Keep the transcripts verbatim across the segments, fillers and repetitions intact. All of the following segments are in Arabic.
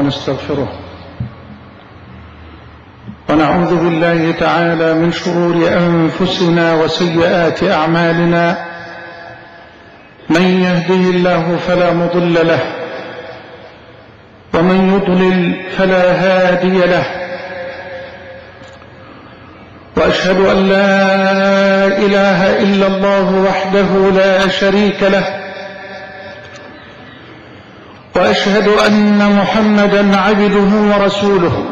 ونستغفره، ونعوذ بالله تعالى من شرور أنفسنا وسيئات أعمالنا. من يهده الله فلا مضل له، ومن يضلل فلا هادي له، وأشهد أن لا إله إلا الله وحده لا شريك له، وأشهد أن محمدا عبده ورسوله.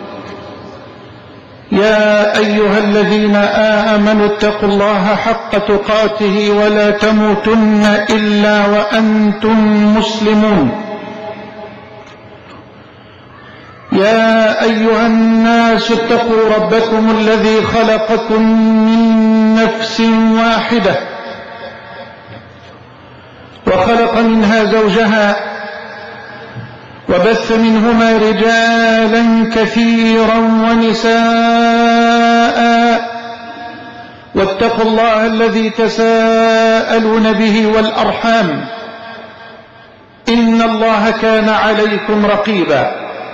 يا أيها الذين آمنوا اتقوا الله حق تقاته ولا تموتن إلا وأنتم مسلمون. يا أيها الناس اتقوا ربكم الذي خلقكم من نفس واحدة، وخلق منها زوجها، وبث منهما رجالا كثيرا ونساء، واتقوا الله الذي تساءلون به والأرحام، إن الله كان عليكم رقيبا.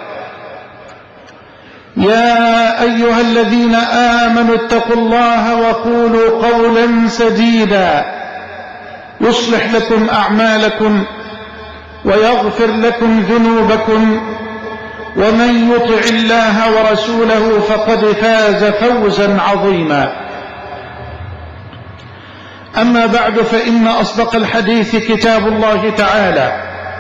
يا أيها الذين آمنوا اتقوا الله وقولوا قولا سديدا يصلح لكم أعمالكم ويغفر لكم ذنوبكم، ومن يطع الله ورسوله فقد فاز فوزا عظيما. أما بعد، فإن أصدق الحديث كتاب الله تعالى،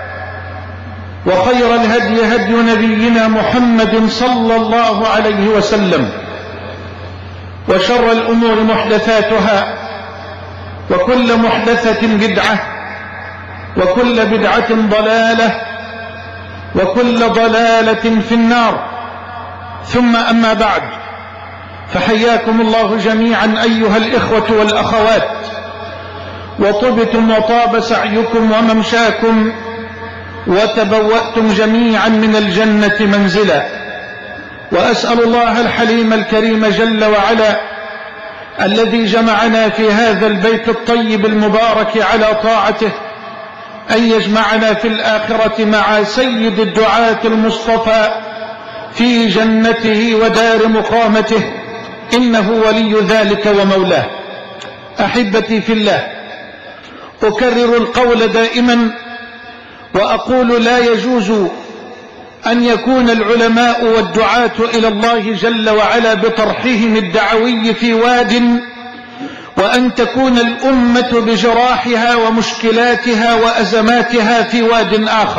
وخير الهدي هدي نبينا محمد صلى الله عليه وسلم، وشر الأمور محدثاتها، وكل محدثة بدعة، وكل بدعة ضلالة، وكل ضلالة في النار. ثم أما بعد، فحياكم الله جميعا أيها الإخوة والأخوات، وطبتم وطاب سعيكم وممشاكم، وتبوأتم جميعا من الجنة منزلا. وأسأل الله الحليم الكريم جل وعلا الذي جمعنا في هذا البيت الطيب المبارك على طاعته أن يجمعنا في الآخرة مع سيد الدعاة المصطفى في جنته ودار مقامته، إنه ولي ذلك ومولاه. أحبتي في الله، أكرر القول دائما وأقول: لا يجوز أن يكون العلماء والدعاة إلى الله جل وعلا بطرحهم الدعوي في واد، وأن تكون الأمة بجراحها ومشكلاتها وأزماتها في واد آخر.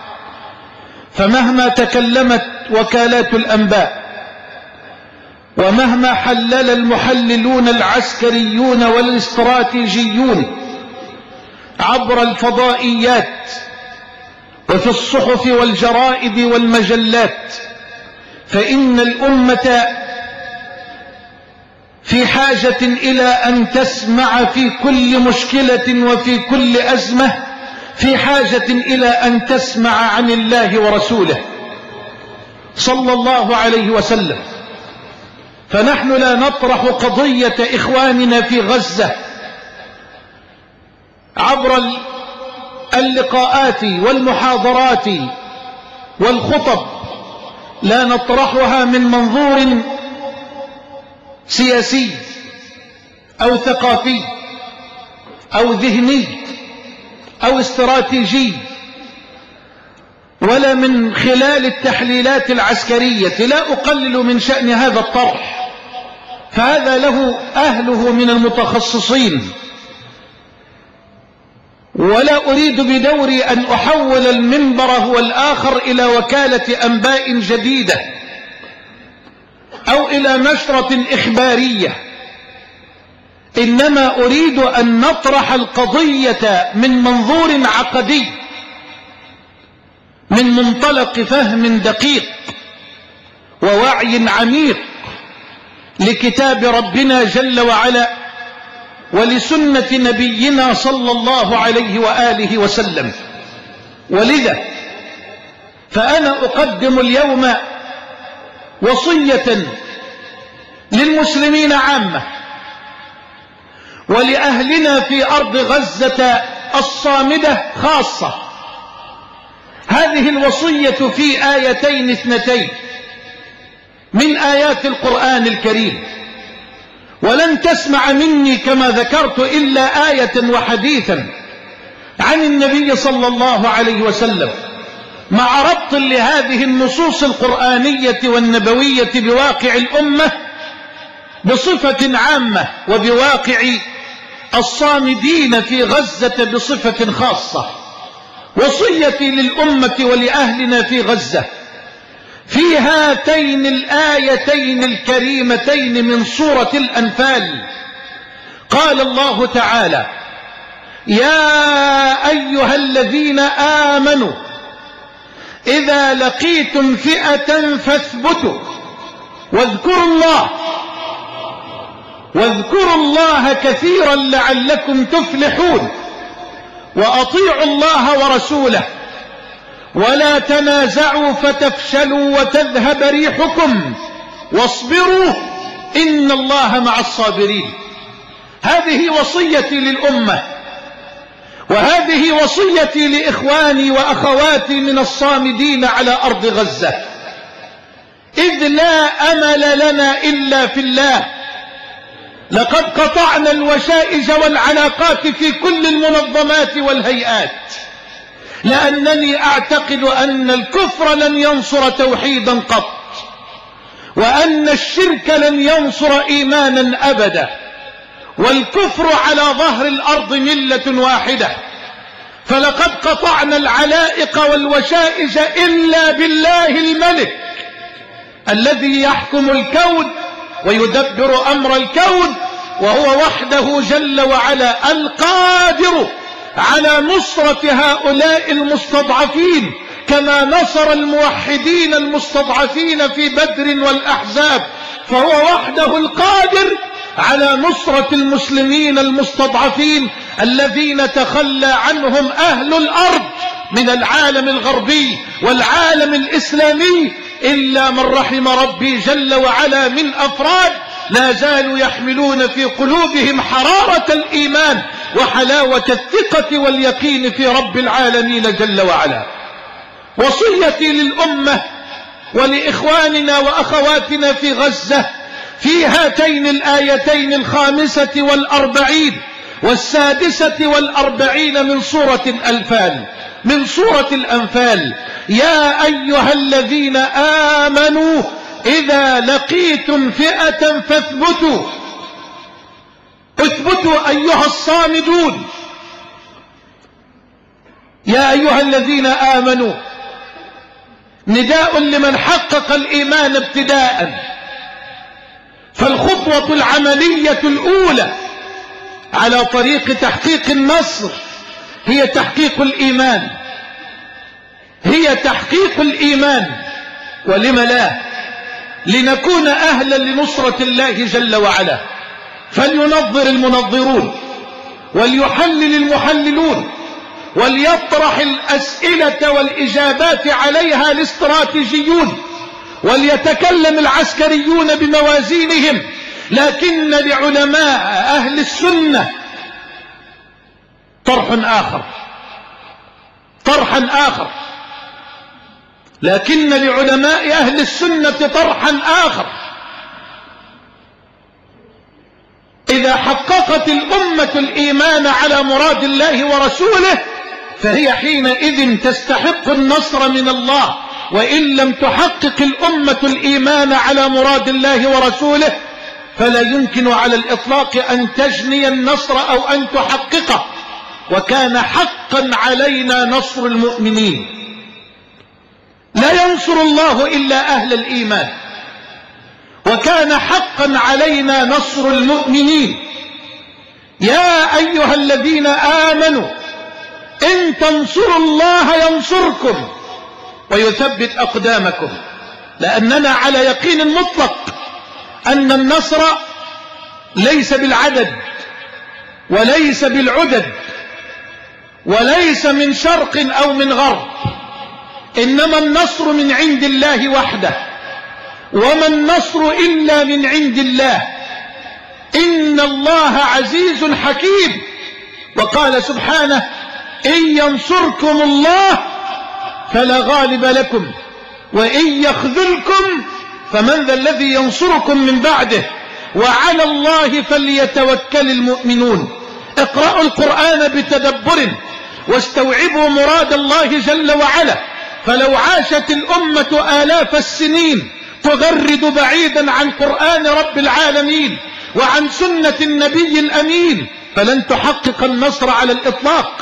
فمهما تكلمت وكالات الأنباء، ومهما حلل المحللون العسكريون والاستراتيجيون عبر الفضائيات وفي الصحف والجرائد والمجلات، فإن الأمة في حاجة إلى أن تسمع في كل مشكلة وفي كل أزمة، في حاجة إلى أن تسمع عن الله ورسوله صلى الله عليه وسلم. فنحن لا نطرح قضية إخواننا في غزة عبر اللقاءات والمحاضرات والخطب، لا نطرحها من منظور سياسي أو ثقافي أو ذهني أو استراتيجي، ولا من خلال التحليلات العسكرية. لا أقلل من شأن هذا الطرح، فهذا له أهله من المتخصصين، ولا أريد بدوري أن أحول المنبر هو الآخر إلى وكالة أنباء جديدة أو إلى نشرة إخبارية، إنما أريد أن نطرح القضية من منظور عقدي، من منطلق فهم دقيق ووعي عميق لكتاب ربنا جل وعلا ولسنة نبينا صلى الله عليه وآله وسلم. ولذا فأنا أقدم اليوم وصية للمسلمين عامة، ولأهلنا في أرض غزة الصامدة خاصة. هذه الوصية في آيتين اثنتين من آيات القرآن الكريم، ولن تسمع مني كما ذكرت إلا آية وحديثا عن النبي صلى الله عليه وسلم، مع ربط لهذه النصوص القرآنية والنبوية بواقع الأمة بصفة عامة، وبواقع الصامدين في غزة بصفة خاصة. وصيتي للأمة ولأهلنا في غزة في هاتين الآيتين الكريمتين من سورة الأنفال. قال الله تعالى: يا أيها الذين آمنوا إذا لقيتم فئة فاثبتوا واذكروا الله واذكروا الله كثيرا لعلكم تفلحون، وأطيعوا الله ورسوله ولا تنازعوا فتفشلوا وتذهب ريحكم واصبروا إن الله مع الصابرين. هذه وصيتي للأمة، وهذه وصيتي لإخواني وأخواتي من الصامدين على أرض غزة، إذ لا أمل لنا إلا في الله. لقد قطعنا الوشائج والعلاقات في كل المنظمات والهيئات، لأنني أعتقد أن الكفر لن ينصر توحيدا قط، وأن الشرك لن ينصر إيمانا أبدا، والكفر على ظهر الأرض ملة واحدة. فلقد قطعنا العلائق والوشائج إلا بالله الملك الذي يحكم الكون ويدبر أمر الكون، وهو وحده جل وعلا القادر على نصرة هؤلاء المستضعفين، كما نصر الموحدين المستضعفين في بدر والأحزاب، فهو وحده القادر على نصرة المسلمين المستضعفين الذين تخلى عنهم أهل الأرض من العالم الغربي والعالم الإسلامي، إلا من رحم ربي جل وعلا من أفراد لا زالوا يحملون في قلوبهم حرارة الإيمان وحلاوة الثقة واليقين في رب العالمين جل وعلا. وصيتي للأمة ولإخواننا وأخواتنا في غزة في هاتين الآيتين الخامسة والأربعين والسادسة والأربعين من سورة الأنفال من سورة الأنفال: يا أيها الذين آمنوا إذا لقيتم فئة فاثبتوا. اثبتوا أيها الصامدون، يا أيها الذين آمنوا نداء لمن حقق الإيمان ابتداء. فالخطوة العملية الأولى على طريق تحقيق النصر هي تحقيق الإيمان، هي تحقيق الإيمان. ولم لا؟ لنكون أهلا لنصرة الله جل وعلا. فلينظر المنظرون، وليحلل المحللون، وليطرح الأسئلة والإجابات عليها الاستراتيجيون، وليتكلم العسكريون بموازينهم. لكن لعلماء أهل السنة طرح آخر طرحا آخر لكن لعلماء أهل السنة طرحا آخر. إذا حققت الأمة الإيمان على مراد الله ورسوله فهي حينئذ تستحق النصر من الله، وإن لم تحقق الأمة الإيمان على مراد الله ورسوله فلا يمكن على الإطلاق أن تجني النصر أو أن تحققه. وكان حقا علينا نصر المؤمنين، لا ينصر الله إلا أهل الإيمان، وكان حقا علينا نصر المؤمنين. يا أيها الذين آمنوا إن تنصروا الله ينصركم ويثبت أقدامكم. لأننا على يقين مطلق أن النصر ليس بالعدد وليس بالعدد وليس من شرق أو من غرب، إنما النصر من عند الله وحده، وما النصر إلا من عند الله. إن الله عزيز حكيم. وقال سبحانه: إن ينصركم الله فلا غالب لكم وإن يخذلكم فمن ذا الذي ينصركم من بعده وعلى الله فليتوكل المؤمنون. اقرأوا القرآن بتدبر واستوعبوا مراد الله جل وعلا. فلو عاشت الأمة آلاف السنين تغرد بعيدا عن قرآن رب العالمين وعن سنة النبي الأمين فلن تحقق النصر على الإطلاق.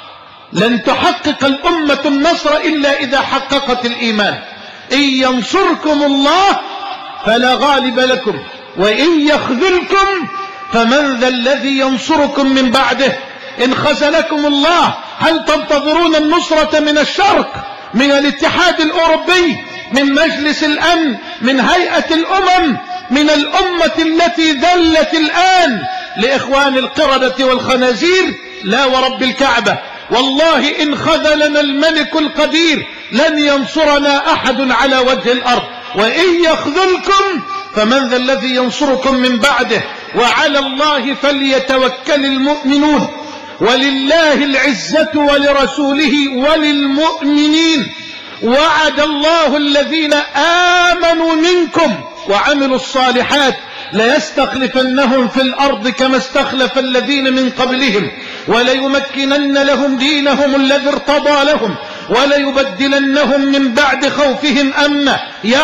لن تحقق الأمة النصر إلا إذا حققت الإيمان. إن ينصركم الله فلا غالب لكم وإن يخذلكم فمن ذا الذي ينصركم من بعده. إن خذلكم الله هل تنتظرون النصرة من الشرق، من الاتحاد الأوروبي، من مجلس الأمن، من هيئة الأمم، من الأمة التي ذلت الآن لإخوان القردة والخنازير؟ لا ورب الكعبة، والله إن خذلنا الملك القدير لن ينصرنا أحد على وجه الأرض. وإن يخذلكم فمن ذا الذي ينصركم من بعده وعلى الله فليتوكل المؤمنون. ولله العزة ولرسوله وللمؤمنين. وعد الله الذين آمنوا منكم وعملوا الصالحات ليستخلفنهم في الأرض كما استخلف الذين من قبلهم وليمكنن لهم دينهم الذي ارتضى لهم وليبدلنهم من بعد خوفهم أمنا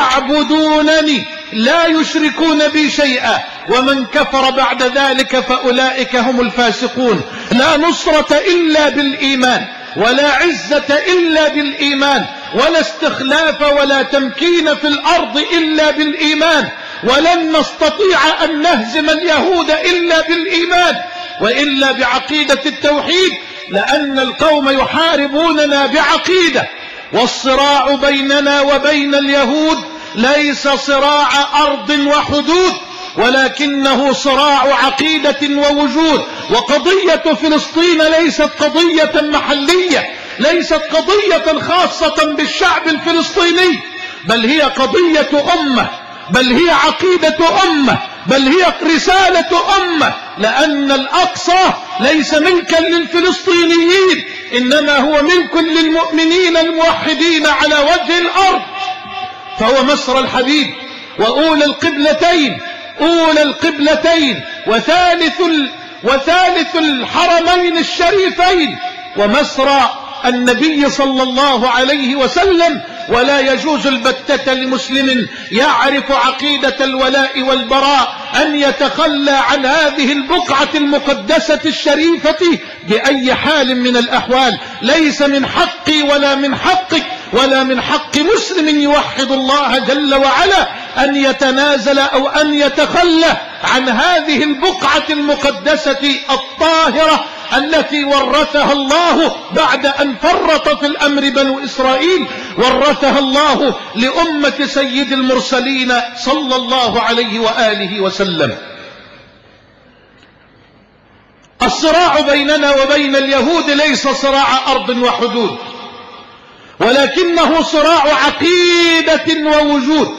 يعبدونني لا يشركون بي شيئا ومن كفر بعد ذلك فأولئك هم الفاسقون. لا نصرة إلا بالإيمان ولا عزة إلا بالإيمان ولا استخلاف ولا تمكين في الأرض إلا بالإيمان. ولن نستطيع أن نهزم اليهود إلا بالإيمان وإلا بعقيدة التوحيد، لأن القوم يحاربوننا بعقيدة. والصراع بيننا وبين اليهود ليس صراع أرض وحدود ولكنه صراع عقيدة ووجود. وقضية فلسطين ليست قضية محلية، ليست قضية خاصة بالشعب الفلسطيني، بل هي قضية أمة، بل هي عقيدة أمة، بل هي رسالة أمة. لأن الأقصى ليس ملكا للفلسطينيين إنما هو ملك للمؤمنين الموحدين على وجه الأرض. فهو مصر الحبيب وأولى القبلتين، أولى القبلتين وثالث ال... وثالث الحرمين الشريفين ومصر النبي صلى الله عليه وسلم. ولا يجوز البتة لمسلم يعرف عقيدة الولاء والبراء أن يتخلى عن هذه البقعة المقدسة الشريفة بأي حال من الأحوال. ليس من حقي ولا من حقك ولا من حق مسلم يوحد الله جل وعلا أن يتنازل أو أن يتخلى عن هذه البقعة المقدسة الطاهرة التي ورثها الله بعد أن فرط في الأمر بنو إسرائيل، ورثها الله لأمة سيد المرسلين صلى الله عليه وآله وسلم. الصراع بيننا وبين اليهود ليس صراع أرض وحدود ولكنه صراع عقيدة ووجود.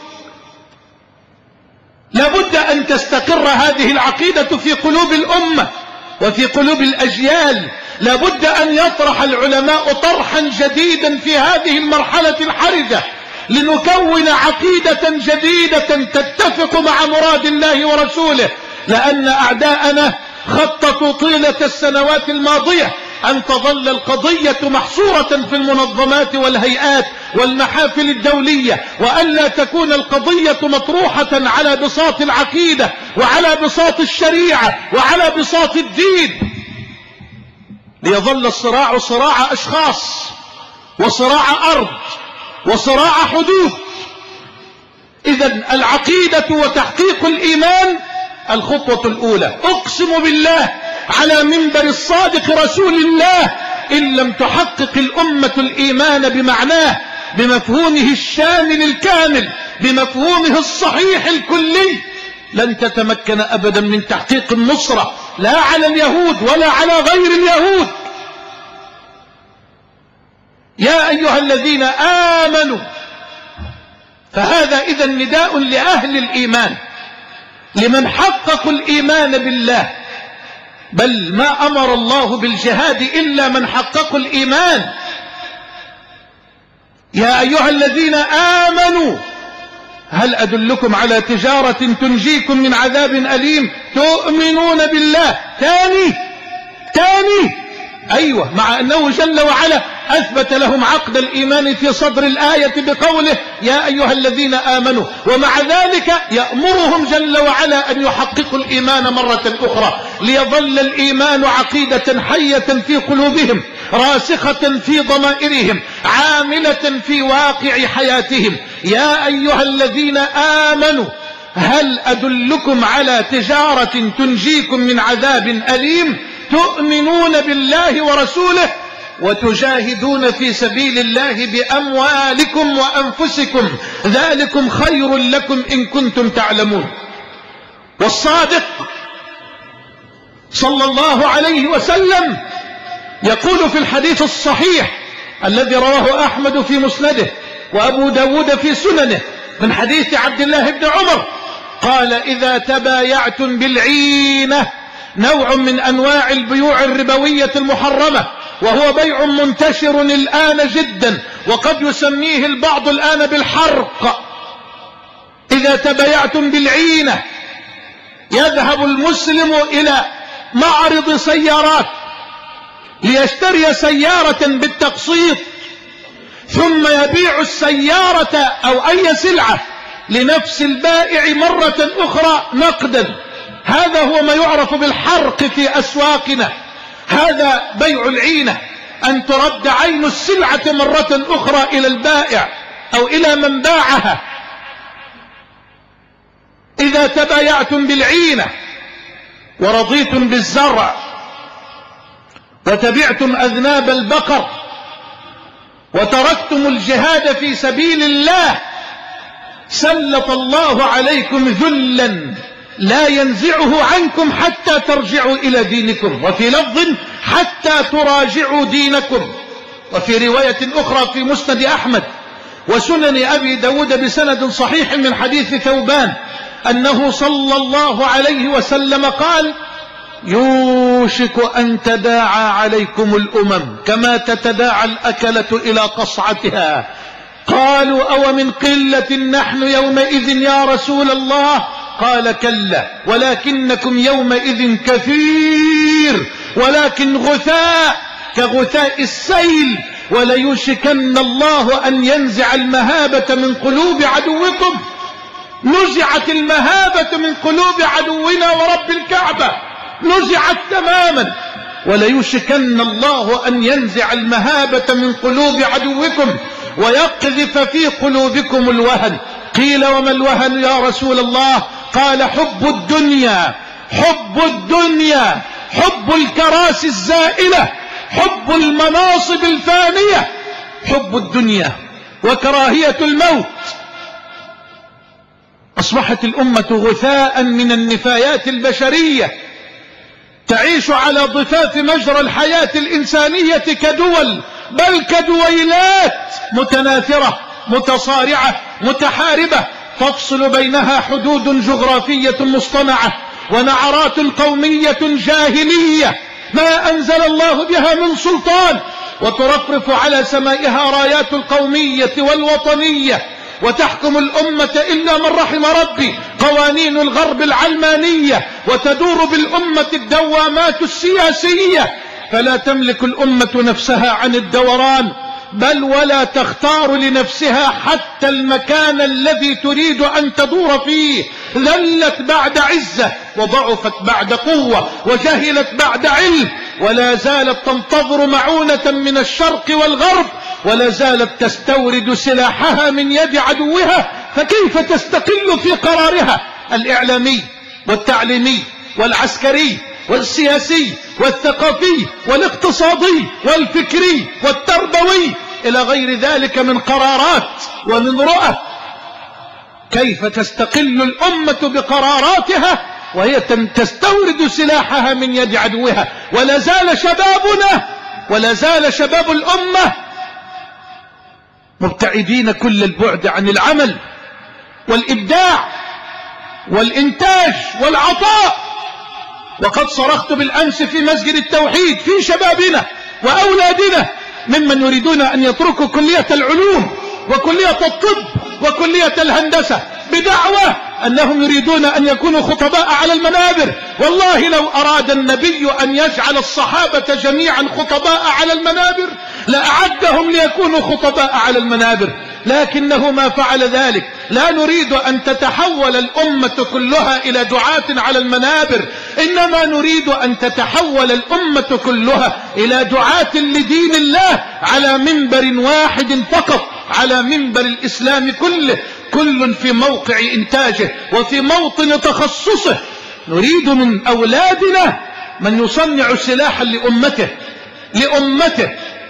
لابد أن تستقر هذه العقيدة في قلوب الأمة وفي قلوب الأجيال. لابد أن يطرح العلماء طرحا جديدا في هذه المرحلة الحرجة لنكون عقيدة جديدة تتفق مع مراد الله ورسوله. لأن أعداءنا خططوا طيلة السنوات الماضية أن تظل القضية محصورة في المنظمات والهيئات والمحافل الدولية، وألا تكون القضية مطروحة على بساط العقيدة وعلى بساط الشريعة وعلى بساط الدين، ليظل الصراع صراع أشخاص وصراع أرض وصراع حدود. إذن العقيدة وتحقيق الإيمان الخطوة الأولى. أقسم بالله على منبر الصادق رسول الله إن لم تحقق الأمة الإيمان بمعناه، بمفهومه الشامل الكامل، بمفهومه الصحيح الكلي، لن تتمكن أبدا من تحقيق النصرة لا على اليهود ولا على غير اليهود. يا أيها الذين آمنوا، فهذا إذا نداء لأهل الإيمان، لمن حققوا الإيمان بالله. بل ما أمر الله بالجهاد إلا من حققوا الإيمان. يا أيها الذين آمنوا هل أدلكم على تجارة تنجيكم من عذاب أليم تؤمنون بالله. تاني تاني أيوة، مع أنه جل وعلا أثبت لهم عقد الإيمان في صدر الآية بقوله يا أيها الذين آمنوا، ومع ذلك يأمرهم جل وعلا أن يحققوا الإيمان مرة أخرى ليظل الإيمان عقيدة حية في قلوبهم راسخة في ضمائرهم عاملة في واقع حياتهم. يا أيها الذين آمنوا هل أدلكم على تجارة تنجيكم من عذاب أليم تؤمنون بالله ورسوله وتجاهدون في سبيل الله بأموالكم وأنفسكم ذلكم خير لكم إن كنتم تعلمون. والصادق صلى الله عليه وسلم يقول في الحديث الصحيح الذي رواه أحمد في مسنده وأبو داود في سننه من حديث عبد الله بن عمر قال إذا تبايعتم بالعينة، نوع من أنواع البيوع الربوية المحرمة، وهو بيع منتشر الآن جدا وقد يسميه البعض الآن بالحرق. إذا تبايعتم بالعينة، يذهب المسلم إلى معرض سيارات ليشتري سيارة بالتقسيط ثم يبيع السيارة أو أي سلعة لنفس البائع مرة أخرى نقدا. هذا هو ما يعرف بالحرق في أسواقنا، هذا بيع العينة، أن ترد عين السلعة مرة أخرى إلى البائع أو إلى من باعها. إذا تبايعتم بالعينة ورضيتم بالزرع وتبعتم أذناب البقر وتركتم الجهاد في سبيل الله سلط الله عليكم ذلا لا ينزعه عنكم حتى ترجعوا إلى دينكم، وفي لفظ حتى تراجعوا دينكم. وفي رواية أخرى في مسند أحمد وسنن أبي داود بسند صحيح من حديث ثوبان أنه صلى الله عليه وسلم قال يوشك أن تداعى عليكم الأمم كما تتداعى الأكلة إلى قصعتها. قالوا أو من قلة نحن يومئذ يا رسول الله؟ قال كلا ولكنكم يومئذ كثير ولكن غثاء كغثاء السيل، وليوشكن الله أن ينزع المهابة من قلوب عدوكم. نزعت المهابة من قلوب عدونا ورب الكعبة، نزعت تماما. وليوشكن الله أن ينزع المهابة من قلوب عدوكم ويقذف في قلوبكم الوهن. قيل وما الوهن يا رسول الله؟ قال حب الدنيا، حب الدنيا، حب الكراسي الزائلة، حب المناصب الفانية، حب الدنيا وكراهية الموت. أصبحت الأمة غثاء من النفايات البشرية تعيش على ضفاف مجرى الحياة الإنسانية كدول بل كدويلات متناثرة متصارعة متحاربة تفصل بينها حدود جغرافية مصطنعة ونعرات قومية جاهلية ما أنزل الله بها من سلطان، وترفرف على سمائها رايات القومية والوطنية، وتحكم الأمة إلا من رحم ربي قوانين الغرب العلمانية، وتدور بالأمة الدوامات السياسية، فلا تملك الأمة نفسها عن الدوران بل ولا تختار لنفسها حتى المكان الذي تريد أن تدور فيه. ذلت بعد عزة وضعفت بعد قوة وجهلت بعد علم، ولا زالت تنتظر معونة من الشرق والغرب، ولا زالت تستورد سلاحها من يد عدوها. فكيف تستقل في قرارها الإعلامي والتعليمي والعسكري والسياسي والثقافي والاقتصادي والفكري والتربوي إلى غير ذلك من قرارات ومن رؤى؟ كيف تستقل الأمة بقراراتها وهي تستورد سلاحها من يد عدوها؟ ولا زال شبابنا ولا زال شباب الأمة مبتعدين كل البعد عن العمل والإبداع والإنتاج والعطاء. وقد صرخت بالأمس في مسجد التوحيد في شبابنا وأولادنا ممن يريدون أن يتركوا كلية العلوم وكلية الطب وكلية الهندسة بدعوة أنهم يريدون أن يكونوا خطباء على المنابر. والله لو أراد النبي أن يجعل الصحابة جميعا خطباء على المنابر لأعدهم ليكونوا خطباء على المنابر، لكنه ما فعل ذلك. لا نريد أن تتحول الأمة كلها إلى دعاة على المنابر، إنما نريد أن تتحول الأمة كلها إلى دعاة لدين الله على منبر واحد فقط، على منبر الإسلام كله، كل في موقع إنتاجه وفي موطن تخصصه. نريد من أولادنا من يصنع سلاحا لأمته لأمته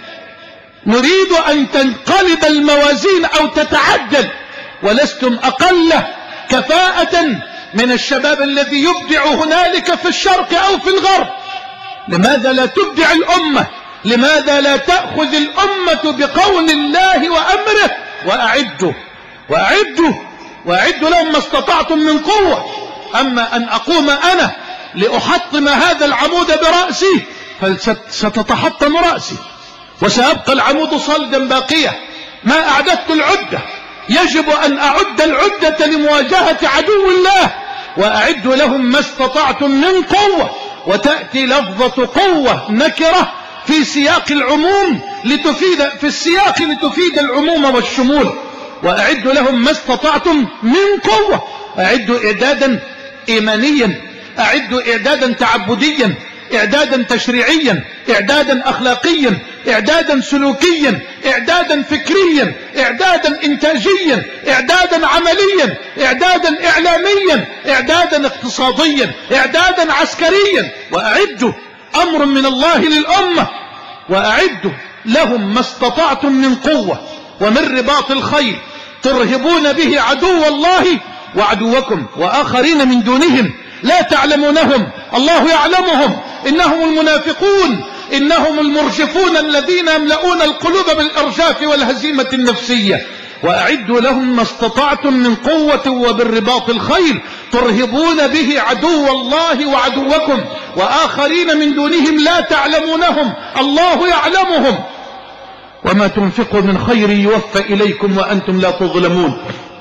نريد أن تنقلب الموازين أو تتعدل، ولستم أقل كفاءة من الشباب الذي يبدع هنالك في الشرق أو في الغرب. لماذا لا تبدع الأمة؟ لماذا لا تأخذ الأمة بقول الله وأمره؟ وأعدوا وأعدوا وأعدوا لهم ما استطعتم من قوة. أما أن أقوم أنا لأحطم هذا العمود برأسي فستتحطم رأسي وسيبقى العمود صلدا باقية. ما أعددت العدة، يجب أن أعد العدة لمواجهة عدو الله. وأعدوا لهم ما استطعتم من قوة، وتأتي لفظة قوة نكرة في سياق العموم لتفيد في السياق لتفيد العموم والشمول. وأعدوا لهم ما استطعتم من قوة. أعدوا إعدادا إيمانيا، أعدوا إعدادا تعبديا، إعدادا تشريعيا، إعدادا أخلاقيا، إعدادا سلوكيا، إعدادا فكريا، إعدادا إنتاجيا، إعدادا عمليا، إعدادا إعلاميا، إعدادا اقتصاديا، إعدادا عسكريا. وأعدوا أمر من الله للأمة. وأعدوا لهم ما استطعتم من قوة ومن رباط الخيل ترهبون به عدو الله وعدوكم وآخرين من دونهم لا تعلمونهم الله يعلمهم، إنهم المنافقون، إنهم المرجفون الذين يملؤون القلوب بالإرجاف والهزيمة النفسية. وأعدوا لهم ما استطعتم من قوة وبالرباط الخيل ترهبون به عدو الله وعدوكم وآخرين من دونهم لا تعلمونهم الله يعلمهم. وما تنفقوا من خير يوفى إليكم وأنتم لا تظلمون.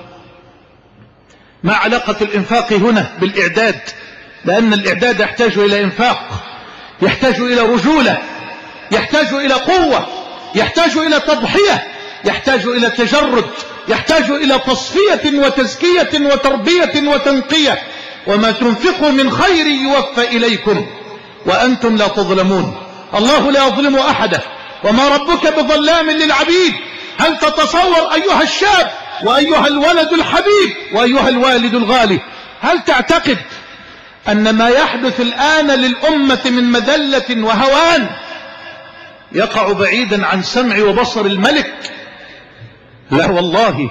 ما علاقة الإنفاق هنا بالإعداد؟ لأن الإعداد يحتاج إلى إنفاق، يحتاج إلى رجولة، يحتاج إلى قوة، يحتاج إلى تضحية، يحتاج إلى تجرد، يحتاج إلى تصفية وتزكية وتربية وتنقية. وما تنفقوا من خير يوفى إليكم وأنتم لا تظلمون. الله لا يظلم أحدا، وما ربك بظلام للعبيد. هل تتصور أيها الشاب وأيها الولد الحبيب وأيها الوالد الغالي، هل تعتقد أن ما يحدث الآن للأمة من مذلة وهوان يقع بعيدا عن سمع وبصر الملك؟ لا والله،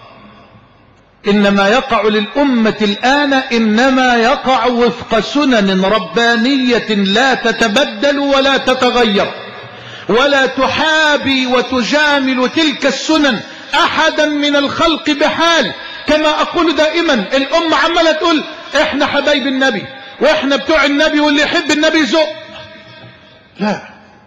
إنما يقع للأمة الآن إنما يقع وفق سنن ربانية لا تتبدل ولا تتغير، ولا تحابي وتجامل تلك السنن أحدا من الخلق بحال. كما أقول دائما، الأمة عمالة تقول إحنا حبايب النبي وإحنا بتوع النبي واللي يحب النبي زق. لا،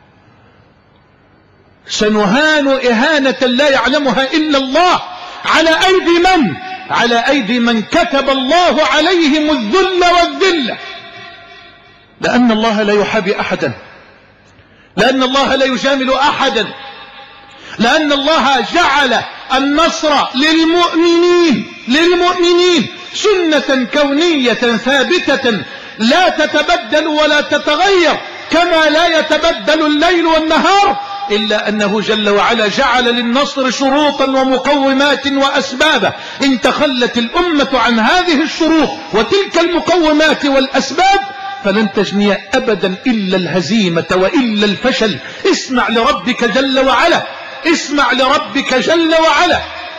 سنهان إهانة لا يعلمها إلا الله على أيدي من؟ على أيدي من كتب الله عليهم الذل والذلة. لأن الله لا يحابي أحدا، لأن الله لا يجامل أحدا، لأن الله جعل النصر للمؤمنين للمؤمنين سنة كونية ثابتة لا تتبدل ولا تتغير، كما لا يتبدل الليل والنهار، إلا أنه جل وعلا جعل للنصر شروطا ومقومات وأسبابا. إن تخلت الأمة عن هذه الشروط وتلك المقومات والأسباب فلن تجني أبدا إلا الهزيمة وإلا الفشل. اسمع لربك جل وعلا، اسمع لربك جل وعلا.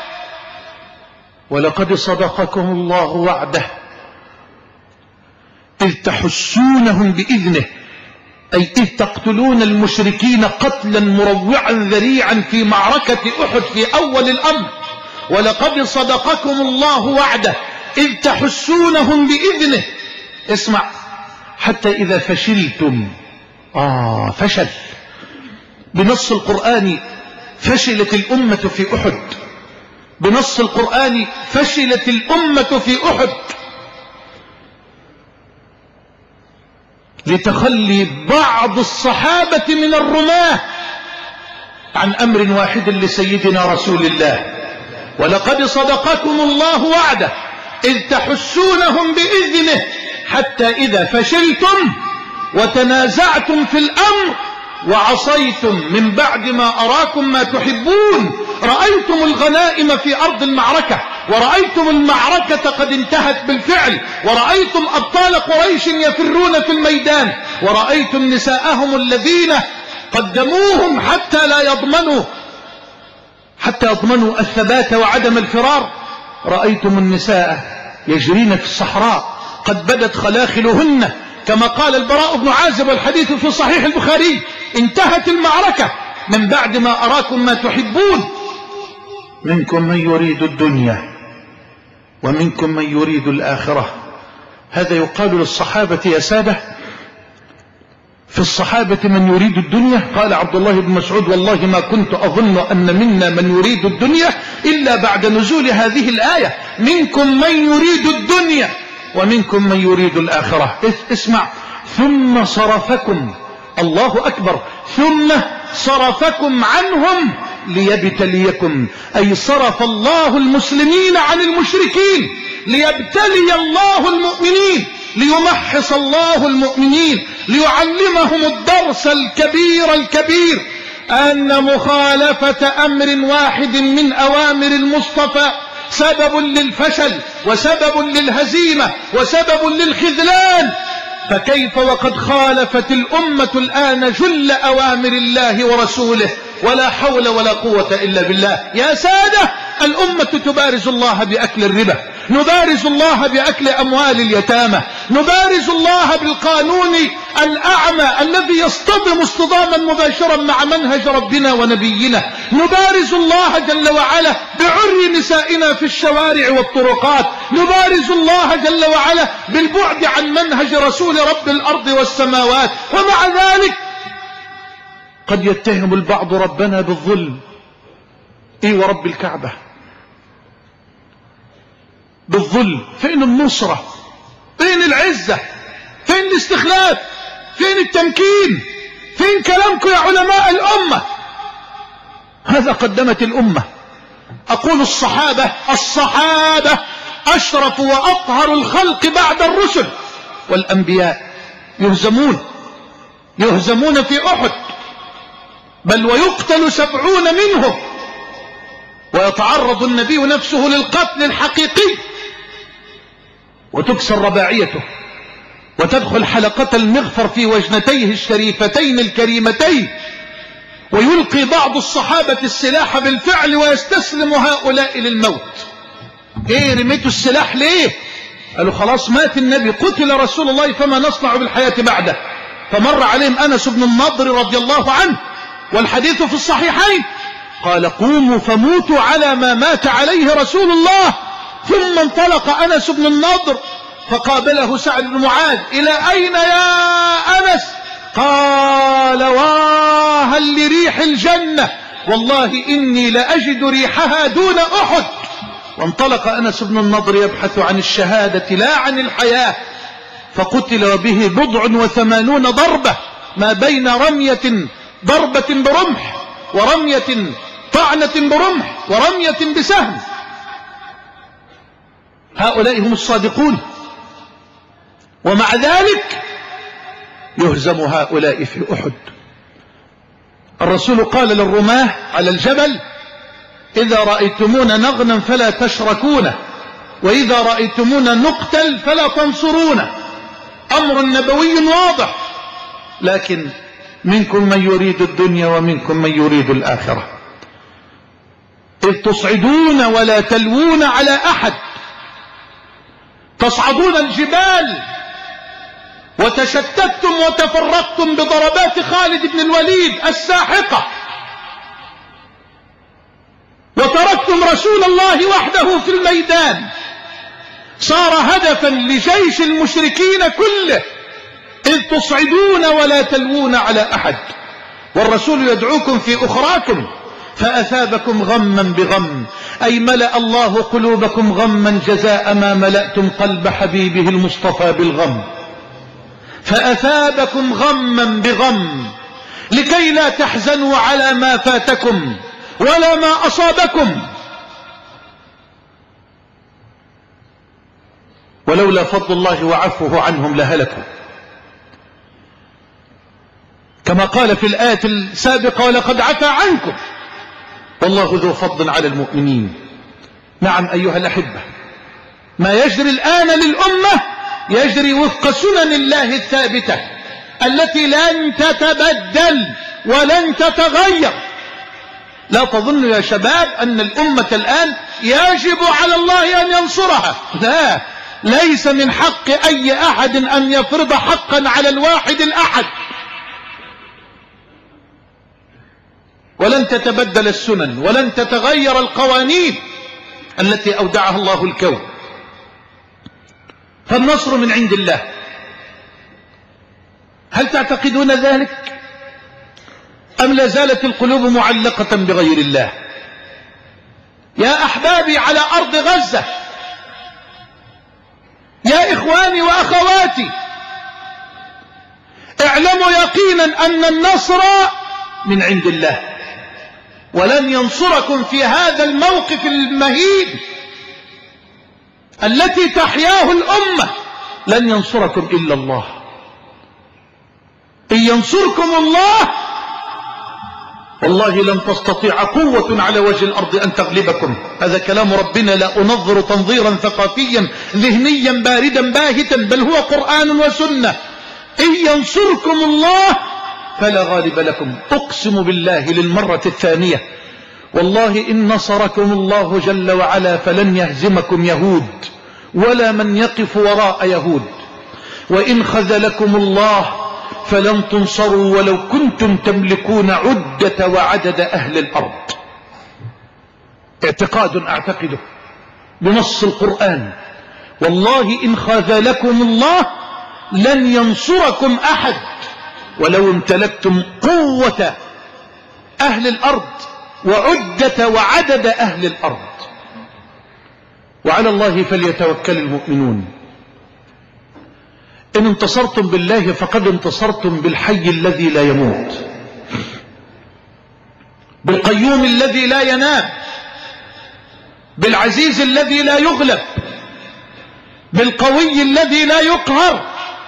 ولقد صدقكم الله وعده إذ تحسونهم بإذنه، أي إذ تقتلون المشركين قتلا مروعا ذريعا في معركة أحد في أول الأمر. ولقد صدقكم الله وعده إذ تحسونهم بإذنه. اسمع، حتى إذا فشلتم، آه فشل بنص القرآن، فشلت الأمة في أحد بنص القرآن فشلت الأمة في أحد لتخلي بعض الصحابة من الرماة عن أمر واحد لسيدنا رسول الله. ولقد صدقكم الله وعده إذ تحسونهم بإذنه حتى إذا فشلتم وتنازعتم في الأمر وعصيتم من بعد ما أراكم ما تحبون رأيتم الغنائم في أرض المعركة ورأيتم المعركة قد انتهت بالفعل ورأيتم أبطال قريش يفرون في الميدان ورأيتم نساءهم الذين قدموهم حتى لا يضمنوا حتى يضمنوا الثبات وعدم الفرار. رأيتم النساء يجرين في الصحراء قد بدت خلاخلهن كما قال البراء بن عازب والحديث في صحيح البخاري انتهت المعركة من بعد ما أراكم ما تحبون منكم من يريد الدنيا ومنكم من يريد الآخرة. هذا يقال للصحابة يا سادة. في الصحابة من يريد الدنيا قال عبد الله بن مسعود والله ما كنت أظن أن منا من يريد الدنيا إلا بعد نزول هذه الآية منكم من يريد الدنيا ومنكم من يريد الآخرة. اسمع ثم صرفكم الله أكبر ثم صرفكم عنهم ليبتليكم أي صرف الله المسلمين عن المشركين ليبتلي الله المؤمنين ليمحص الله المؤمنين ليعلمهم الدرس الكبير الكبير أن مخالفة أمر واحد من أوامر المصطفى سبب للفشل وسبب للهزيمة وسبب للخذلان. فكيف وقد خالفت الأمة الآن جل أوامر الله ورسوله ولا حول ولا قوة إلا بالله. يا سادة الأمة تبارز الله بأكل الربا نبارز الله بأكل أموال اليتامى نبارز الله بالقانون الأعمى الذي يصطدم اصطداما مباشرا مع منهج ربنا ونبينا نبارز الله جل وعلا بعري نسائنا في الشوارع والطرقات نبارز الله جل وعلا بالبعد عن منهج رسول رب الأرض والسماوات. ومع ذلك قد يتهم البعض ربنا بالظلم. ايه ورب الكعبة بالظلم؟ فين النصرة؟ فين العزة؟ فين الاستخلاف؟ فين التمكين؟ فين كلامكم يا علماء الأمة؟ هذا قدمت الأمة. أقول الصحابة الصحابة أشرف وأطهر الخلق بعد الرسل والأنبياء يهزمون يهزمون في أحد بل ويقتل سبعون منهم ويتعرض النبي نفسه للقتل الحقيقي وتكسر رباعيته وتدخل حلقة المغفر في وجنتيه الشريفتين الكريمتين ويلقي بعض الصحابة السلاح بالفعل ويستسلم هؤلاء للموت. ايه رميتوا السلاح ليه؟ قالوا خلاص مات النبي قتل رسول الله فما نصنع بالحياة بعده. فمر عليهم أنس بن النضر رضي الله عنه والحديث في الصحيحين قال قوموا فموتوا على ما مات عليه رسول الله. ثم انطلق أنس بن النضر فقابله سعد بن معاذ إلى أين يا أنس؟ قال واها لريح الجنة والله إني لأجد ريحها دون أحد. وانطلق أنس بن النضر يبحث عن الشهادة لا عن الحياة فقتل وبه بضع وثمانون ضربة ما بين رمية ضربة برمح ورمية طعنة برمح ورمية بسهم. هؤلاء هم الصادقون ومع ذلك يهزم هؤلاء في أحد. الرسول قال للرماة على الجبل إذا رأيتمونا نغنم فلا تشركونا وإذا رأيتمونا نقتل فلا تنصرونا. أمر نبوي واضح. لكن منكم من يريد الدنيا ومنكم من يريد الآخرة إذ تصعدون ولا تلوون على أحد تصعدون الجبال وتشتتتم وتفرقتم بضربات خالد بن الوليد الساحقة وتركتم رسول الله وحده في الميدان صار هدفا لجيش المشركين كله إذ تصعدون ولا تلوون على أحد والرسول يدعوكم في أخراكم فأثابكم غما بغم أي ملأ الله قلوبكم غما جزاء ما ملأتم قلب حبيبه المصطفى بالغم، فأثابكم غما بغم لكي لا تحزنوا على ما فاتكم ولا ما أصابكم. ولولا فضل الله وعفوه عنهم لهلكوا، كما قال في الآية السابقة ولقد عفا عنكم والله ذو فضل على المؤمنين. نعم أيها الأحبة، ما يجري الآن للأمة يجري وفق سنن الله الثابتة التي لن تتبدل ولن تتغير. لا تظن يا شباب أن الأمة الآن يجب على الله أن ينصرها، لا، ليس من حق أي أحد أن يفرض حقا على الواحد الأحد. ولن تتبدل السنن ولن تتغير القوانين التي أودعها الله الكون، فالنصر من عند الله. هل تعتقدون ذلك أم لا زالت القلوب معلقة بغير الله؟ يا أحبابي على أرض غزة، يا إخواني وأخواتي، اعلموا يقينا أن النصر من عند الله، ولن ينصركم في هذا الموقف المهين التي تحياه الأمة، لن ينصركم إلا الله. إن ينصركم الله والله لن تستطيع قوة على وجه الأرض أن تغلبكم. هذا كلام ربنا، لا أنظر تنظيرا ثقافيا ذهنيا باردا باهتا، بل هو قرآن وسنة. إن ينصركم الله فلا غالب لكم. أقسم بالله للمرة الثانية، والله إن نصركم الله جل وعلا فلن يهزمكم يهود ولا من يقف وراء يهود، وإن خذلكم الله فلن تنصروا ولو كنتم تملكون عدة وعدد أهل الأرض. اعتقاد أعتقده بنص القرآن، والله إن خذلكم الله لن ينصركم أحد ولو امتلكتم قوة أهل الأرض وعدة وعدد أهل الأرض. وعلى الله فليتوكل المؤمنون. إن انتصرتم بالله فقد انتصرتم بالحي الذي لا يموت، بالقيوم الذي لا ينام، بالعزيز الذي لا يغلب، بالقوي الذي لا يقهر.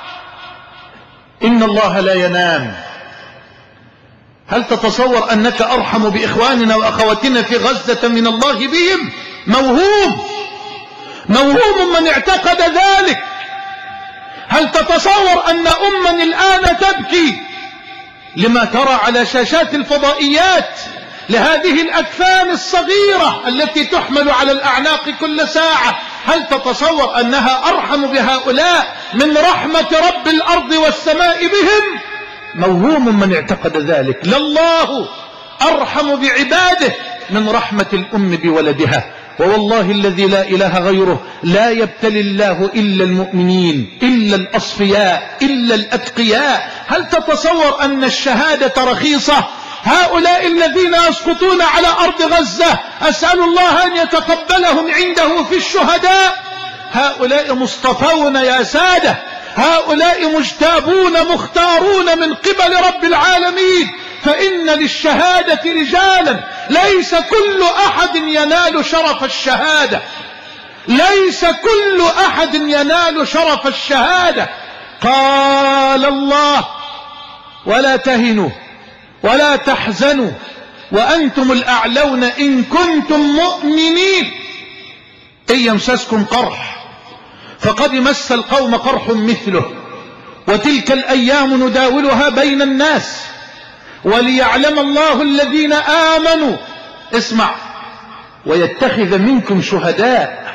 إن الله لا ينام. هل تتصور أنك أرحم بإخواننا وأخواتنا في غزة من الله بهم؟ موهوم، موهوم من اعتقد ذلك. هل تتصور أن أما الآن تبكي لما ترى على شاشات الفضائيات لهذه الأكفان الصغيرة التي تحمل على الأعناق كل ساعة؟ هل تتصور أنها أرحم بهؤلاء من رحمة رب الأرض والسماء بهم؟ موهوم من اعتقد ذلك. لله أرحم بعباده من رحمة الأم بولدها. ووالله الذي لا إله غيره لا يبتلي الله إلا المؤمنين، إلا الأصفياء، إلا الأتقياء. هل تتصور أن الشهادة رخيصة؟ هؤلاء الذين يسقطون على أرض غزة أسأل الله أن يتقبلهم عنده في الشهداء. هؤلاء مصطفون يا سادة، هؤلاء مجتابون مختارون من قبل رب العالمين. فإن للشهادة رجالا، ليس كل أحد ينال شرف الشهادة، ليس كل أحد ينال شرف الشهادة. قال الله: ولا تهنوا ولا تحزنوا وأنتم الأعلون إن كنتم مؤمنين. إن يمسسكم قرح فقد مس القوم قرح مثله، وتلك الأيام نداولها بين الناس وليعلم الله الذين آمنوا، اسمع، ويتخذ منكم شهداء.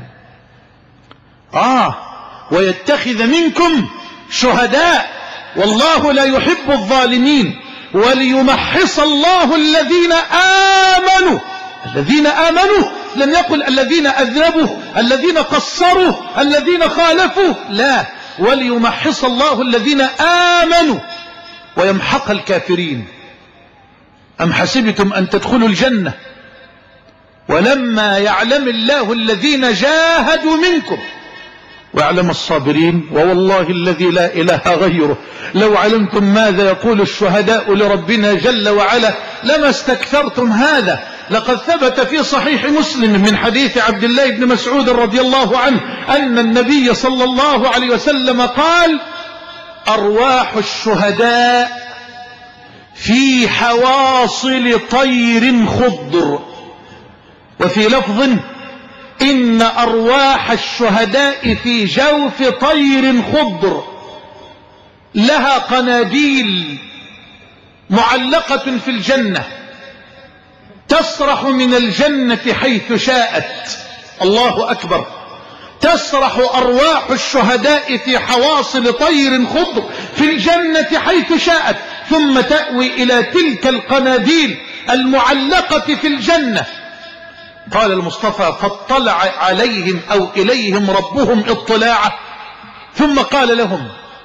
آه ويتخذ منكم شهداء، والله لا يحب الظالمين، وليمحص الله الذين آمنوا. الذين آمنوا، لم يقل الذين أذنبوا، الذين قصروا، الذين خالفوا، لا، وليمحص الله الذين آمنوا ويمحق الكافرين. أم حسبتم أن تدخلوا الجنة ولما يعلم الله الذين جاهدوا منكم ويعلم الصابرين ووالله الذي لا إله غيره لو علمتم ماذا يقول الشهداء لربنا جل وعلا لما استكثرتم هذا. لقد ثبت في صحيح مسلم من حديث عبد الله بن مسعود رضي الله عنه أن النبي صلى الله عليه وسلم قال: أرواح الشهداء في حواصل طير خضر. وفي لفظ: إن أرواح الشهداء في جوف طير خضر لها قناديل معلقة في الجنة تسرح من الجنة حيث شاءت. الله أكبر. تسرح أرواح الشهداء في حواصل طير خضر في الجنة حيث شاءت، ثم تأوي إلى تلك القناديل المعلقة في الجنة. قال المصطفى: فاطلع عليهم أو إليهم ربهم اطلاعا، ثم قال لهم: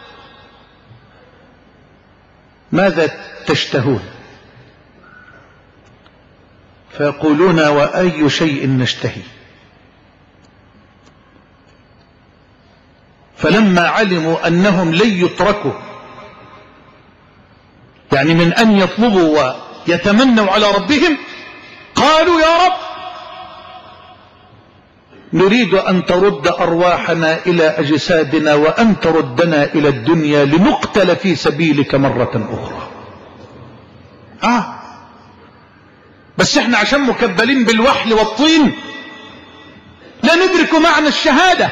ماذا تشتهون؟ فيقولون: وأي شيء نشتهي؟ فلما علموا أنهم لن يتركوا، يعني من أن يطلبوا ويتمنوا على ربهم، قالوا: يا رب، نريد أن ترد أرواحنا إلى أجسادنا وأن تردنا إلى الدنيا لنقتل في سبيلك مرة أخرى. آه بس احنا عشان مكبلين بالوحل والطين لا ندرك معنى الشهادة.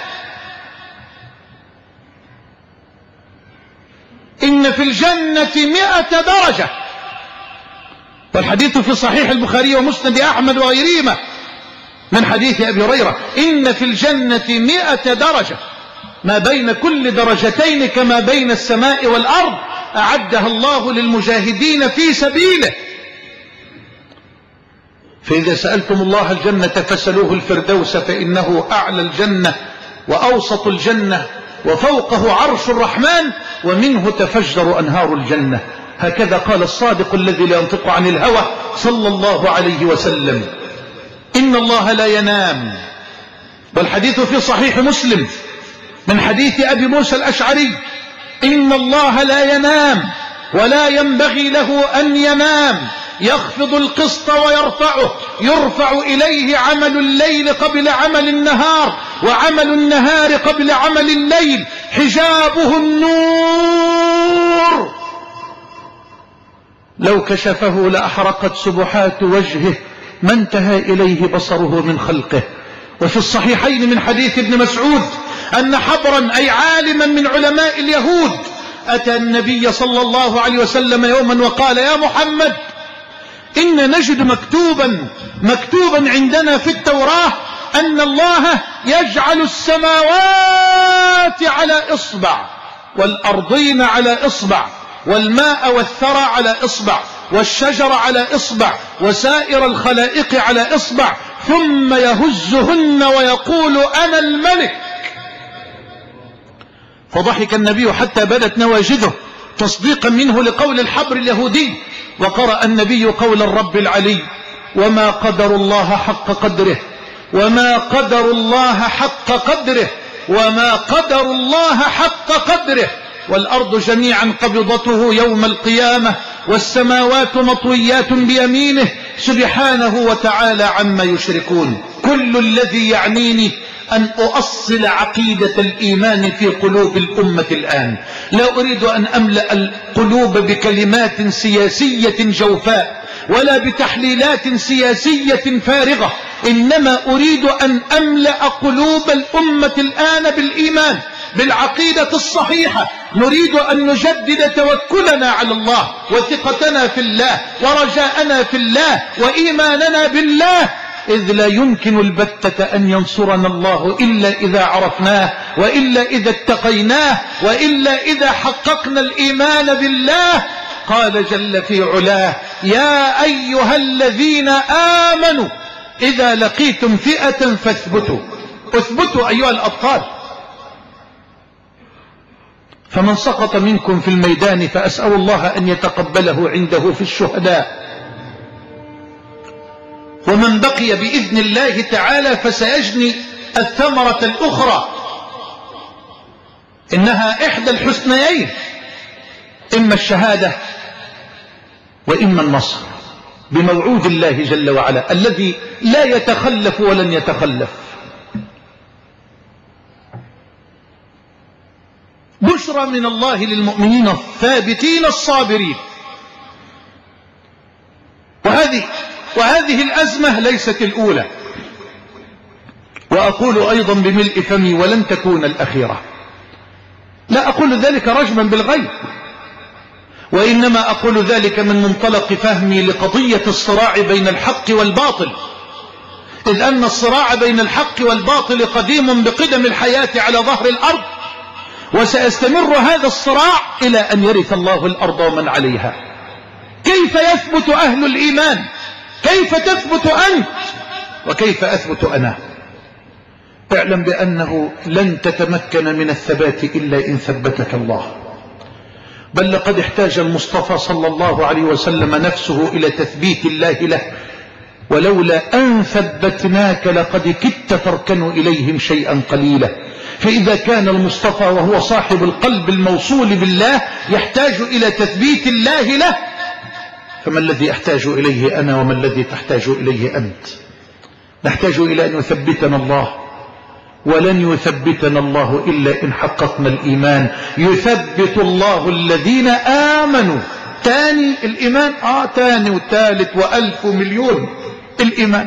إن في الجنة مئة درجة، والحديث في صحيح البخاري ومسند أحمد وغيرهما من حديث أبي هريرة: إن في الجنة مئة درجة، ما بين كل درجتين كما بين السماء والأرض، أعدها الله للمجاهدين في سبيله. فإذا سألتم الله الجنة فسألوه الفردوس، فإنه أعلى الجنة وأوسط الجنة وفوقه عرش الرحمن، ومنه تفجر أنهار الجنة. هكذا قال الصادق الذي لا ينطق عن الهوى صلى الله عليه وسلم: إن الله لا ينام. والحديث في صحيح مسلم من حديث أبي موسى الأشعري: إن الله لا ينام ولا ينبغي له أن ينام، يخفض القسط ويرفعه، يرفع إليه عمل الليل قبل عمل النهار، وعمل النهار قبل عمل الليل، حجابه النور، لو كشفه لأحرقت سبحات وجهه ما انتهى إليه بصره من خلقه. وفي الصحيحين من حديث ابن مسعود أن حبرا أي عالما من علماء اليهود أتى النبي صلى الله عليه وسلم يوما وقال: يا محمد، إن نجد مكتوبا مكتوبا عندنا في التوراة أن الله يجعل السماوات على إصبع، والأرضين على إصبع، والماء والثرى على إصبع، والشجر على إصبع، وسائر الخلائق على إصبع، ثم يهزهن ويقول: أنا الملك. فضحك النبي حتى بدت نواجذه تصديقا منه لقول الحبر اليهودي. وقرأ النبي قول الرب العلي: وما قدر الله حق قدره، وما قدر الله حق قدره، وما قدر الله حق قدره، والأرض جميعا قبضته يوم القيامة، والسماوات مطويات بيمينه سبحانه وتعالى عما يشركون. كل الذي يعنيني أن أؤصل عقيدة الإيمان في قلوب الأمة الآن. لا أريد أن أملأ القلوب بكلمات سياسية جوفاء ولا بتحليلات سياسية فارغة، إنما أريد أن أملأ قلوب الأمة الآن بالإيمان، بالعقيدة الصحيحة. نريد أن نجدد توكلنا على الله، وثقتنا في الله، ورجاءنا في الله، وإيماننا بالله، إذ لا يمكن البتة أن ينصرنا الله إلا إذا عرفناه، وإلا إذا اتقيناه، وإلا إذا حققنا الإيمان بالله. قال جل في علاه: يا أيها الذين آمنوا إذا لقيتم فئة فاثبتوا. اثبتوا أيها الأبطال. فمن سقط منكم في الميدان فأسأل الله أن يتقبله عنده في الشهداء. ومن بقي بإذن الله تعالى فسيجني الثمرة الأخرى، إنها إحدى الحسنيين، إما الشهادة وإما النصر، بموعود الله جل وعلا الذي لا يتخلف ولن يتخلف. بشرى من الله للمؤمنين الثابتين الصابرين. وهذه وهذه الأزمة ليست الأولى، وأقول أيضا بملء فمي ولن تكون الأخيرة. لا أقول ذلك رجما بالغيب، وإنما أقول ذلك من منطلق فهمي لقضية الصراع بين الحق والباطل، إذ أن الصراع بين الحق والباطل قديم بقدم الحياة على ظهر الأرض، وسيستمر هذا الصراع إلى أن يرث الله الأرض ومن عليها. كيف يثبت أهل الإيمان؟ كيف تثبت أنت؟ وكيف أثبت أنا؟ اعلم بأنه لن تتمكن من الثبات إلا إن ثبتك الله، بل لقد احتاج المصطفى صلى الله عليه وسلم نفسه إلى تثبيت الله له، ولولا أن ثبتناك لقد كدت تركن إليهم شيئا قليلا. فإذا كان المصطفى وهو صاحب القلب الموصول بالله يحتاج إلى تثبيت الله له، فما الذي أحتاج إليه أنا وما الذي تحتاج إليه أنت؟ نحتاج إلى أن يثبتنا الله، ولن يثبتنا الله إلا إن حققنا الإيمان. يثبت الله الذين آمنوا. تاني الإيمان، آه تاني وثالث وألف ومليون الإيمان.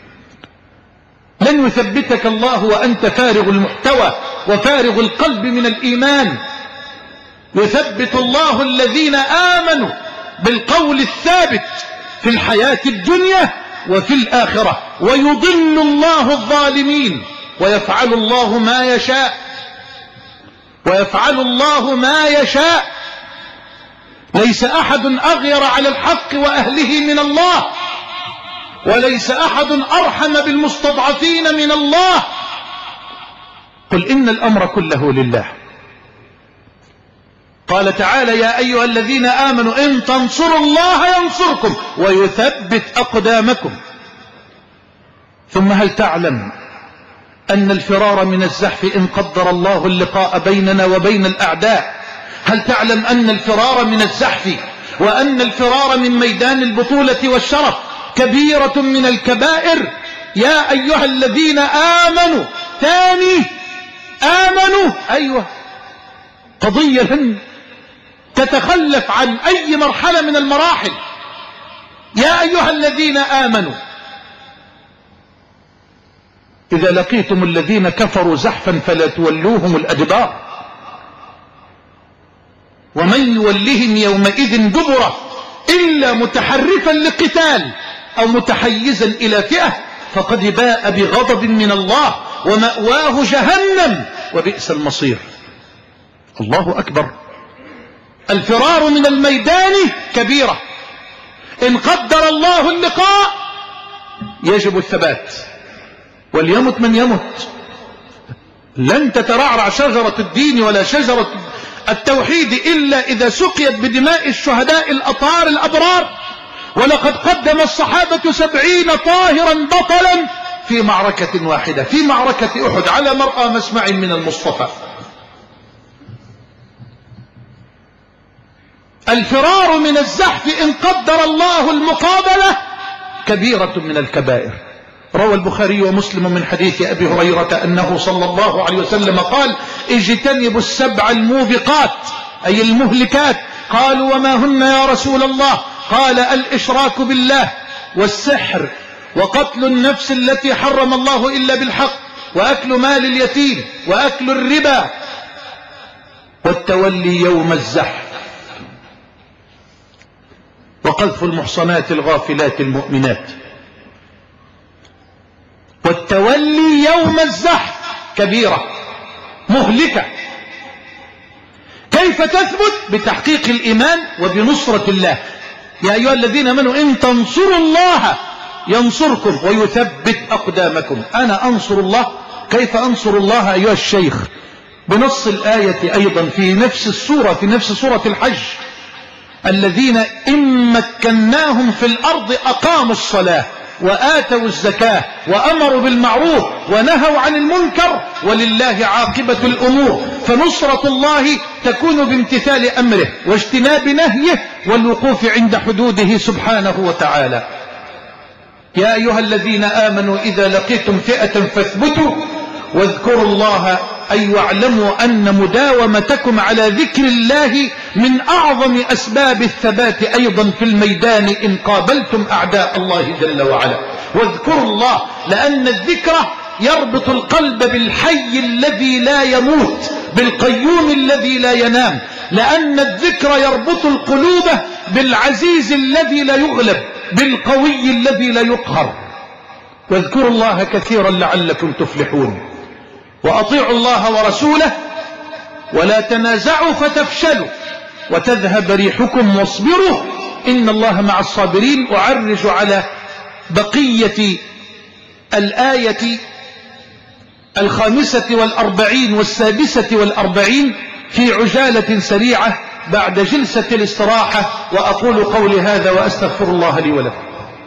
لن يثبتك الله وأنت فارغ المحتوى وفارغ القلب من الإيمان. يثبت الله الذين آمنوا بالقول الثابت في الحياة الدنيا وفي الآخرة، ويضل الله الظالمين، ويفعل الله ما يشاء، ويفعل الله ما يشاء. ليس أحد أغير على الحق وأهله من الله، وليس أحد أرحم بالمستضعفين من الله. قل إن الأمر كله لله. قال تعالى: يا أيها الذين آمنوا إن تنصروا الله ينصركم ويثبت أقدامكم. ثم هل تعلم أن الفرار من الزحف إن قدر الله اللقاء بيننا وبين الأعداء؟ هل تعلم أن الفرار من الزحف وأن الفرار من ميدان البطولة والشرف كبيرة من الكبائر؟ يا أيها الذين آمنوا. ثاني آمنوا، أيوة، قضية لن تتخلف عن أي مرحلة من المراحل. يا أيها الذين آمنوا إذا لقيتم الذين كفروا زحفا فلا تولوهم الأدبار، ومن يولهم يومئذ دبره إلا متحرفا لقتال أو متحيزا إلى فئة فقد باء بغضب من الله ومأواه جهنم وبئس المصير. الله أكبر. الفرار من الميدان كبيرة. إن قدر الله اللقاء يجب الثبات، وليمت من يمت. لن تترعرع شجرة الدين ولا شجرة التوحيد إلا إذا سقيت بدماء الشهداء الأطهار الأبرار. ولقد قدم الصحابة سبعين طاهرا بطلا في معركة واحدة، في معركة أحد، على مرأى مسمع من المصطفى. الفرار من الزحف إن قدر الله المقابلة كبيرة من الكبائر. روى البخاري ومسلم من حديث أبي هريرة أنه صلى الله عليه وسلم قال: اجتنبوا السبع الموبقات، أي المهلكات. قالوا: وما هن يا رسول الله؟ قال: الإشراك بالله، والسحر، وقتل النفس التي حرم الله إلا بالحق، وأكل مال اليتيم، وأكل الربا، والتولي يوم الزحف، وقذف المحصنات الغافلات المؤمنات. والتولي يوم الزحف كبيرة مهلكة. كيف تثبت؟ بتحقيق الإيمان وبنصرة الله. يا أيها الذين آمنوا إن تنصروا الله ينصركم ويثبت أقدامكم. أنا أنصر الله. كيف أنصر الله أيها الشيخ؟ بنص الآية أيضا في نفس السورة، في نفس سورة الحج: الذين إن مكناهم في الأرض أقاموا الصلاة وآتوا الزكاة وأمروا بالمعروف ونهوا عن المنكر، ولله عاقبة الأمور. فنصرة الله تكون بامتثال أمره واجتناب نهيه والوقوف عند حدوده سبحانه وتعالى. يا أيها الذين آمنوا إذا لقيتم فئة فاثبتوا واذكروا الله، أي واعلموا أن مداومتكم على ذكر الله من أعظم أسباب الثبات أيضا في الميدان إن قابلتم أعداء الله جل وعلا. واذكروا الله، لأن الذكر يربط القلب بالحي الذي لا يموت، بالقيوم الذي لا ينام، لأن الذكر يربط القلوب بالعزيز الذي لا يغلب، بالقوي الذي لا يقهر. واذكروا الله كثيرا لعلكم تفلحون. وأطيعوا الله ورسوله ولا تنازعوا فتفشلوا وتذهب ريحكم واصبروا إن الله مع الصابرين. أعرج على بقية الآية الخامسة والأربعين والسادسة والأربعين في عجالة سريعة بعد جلسة الاستراحة، وأقول قولي هذا وأستغفر الله لي ولكم.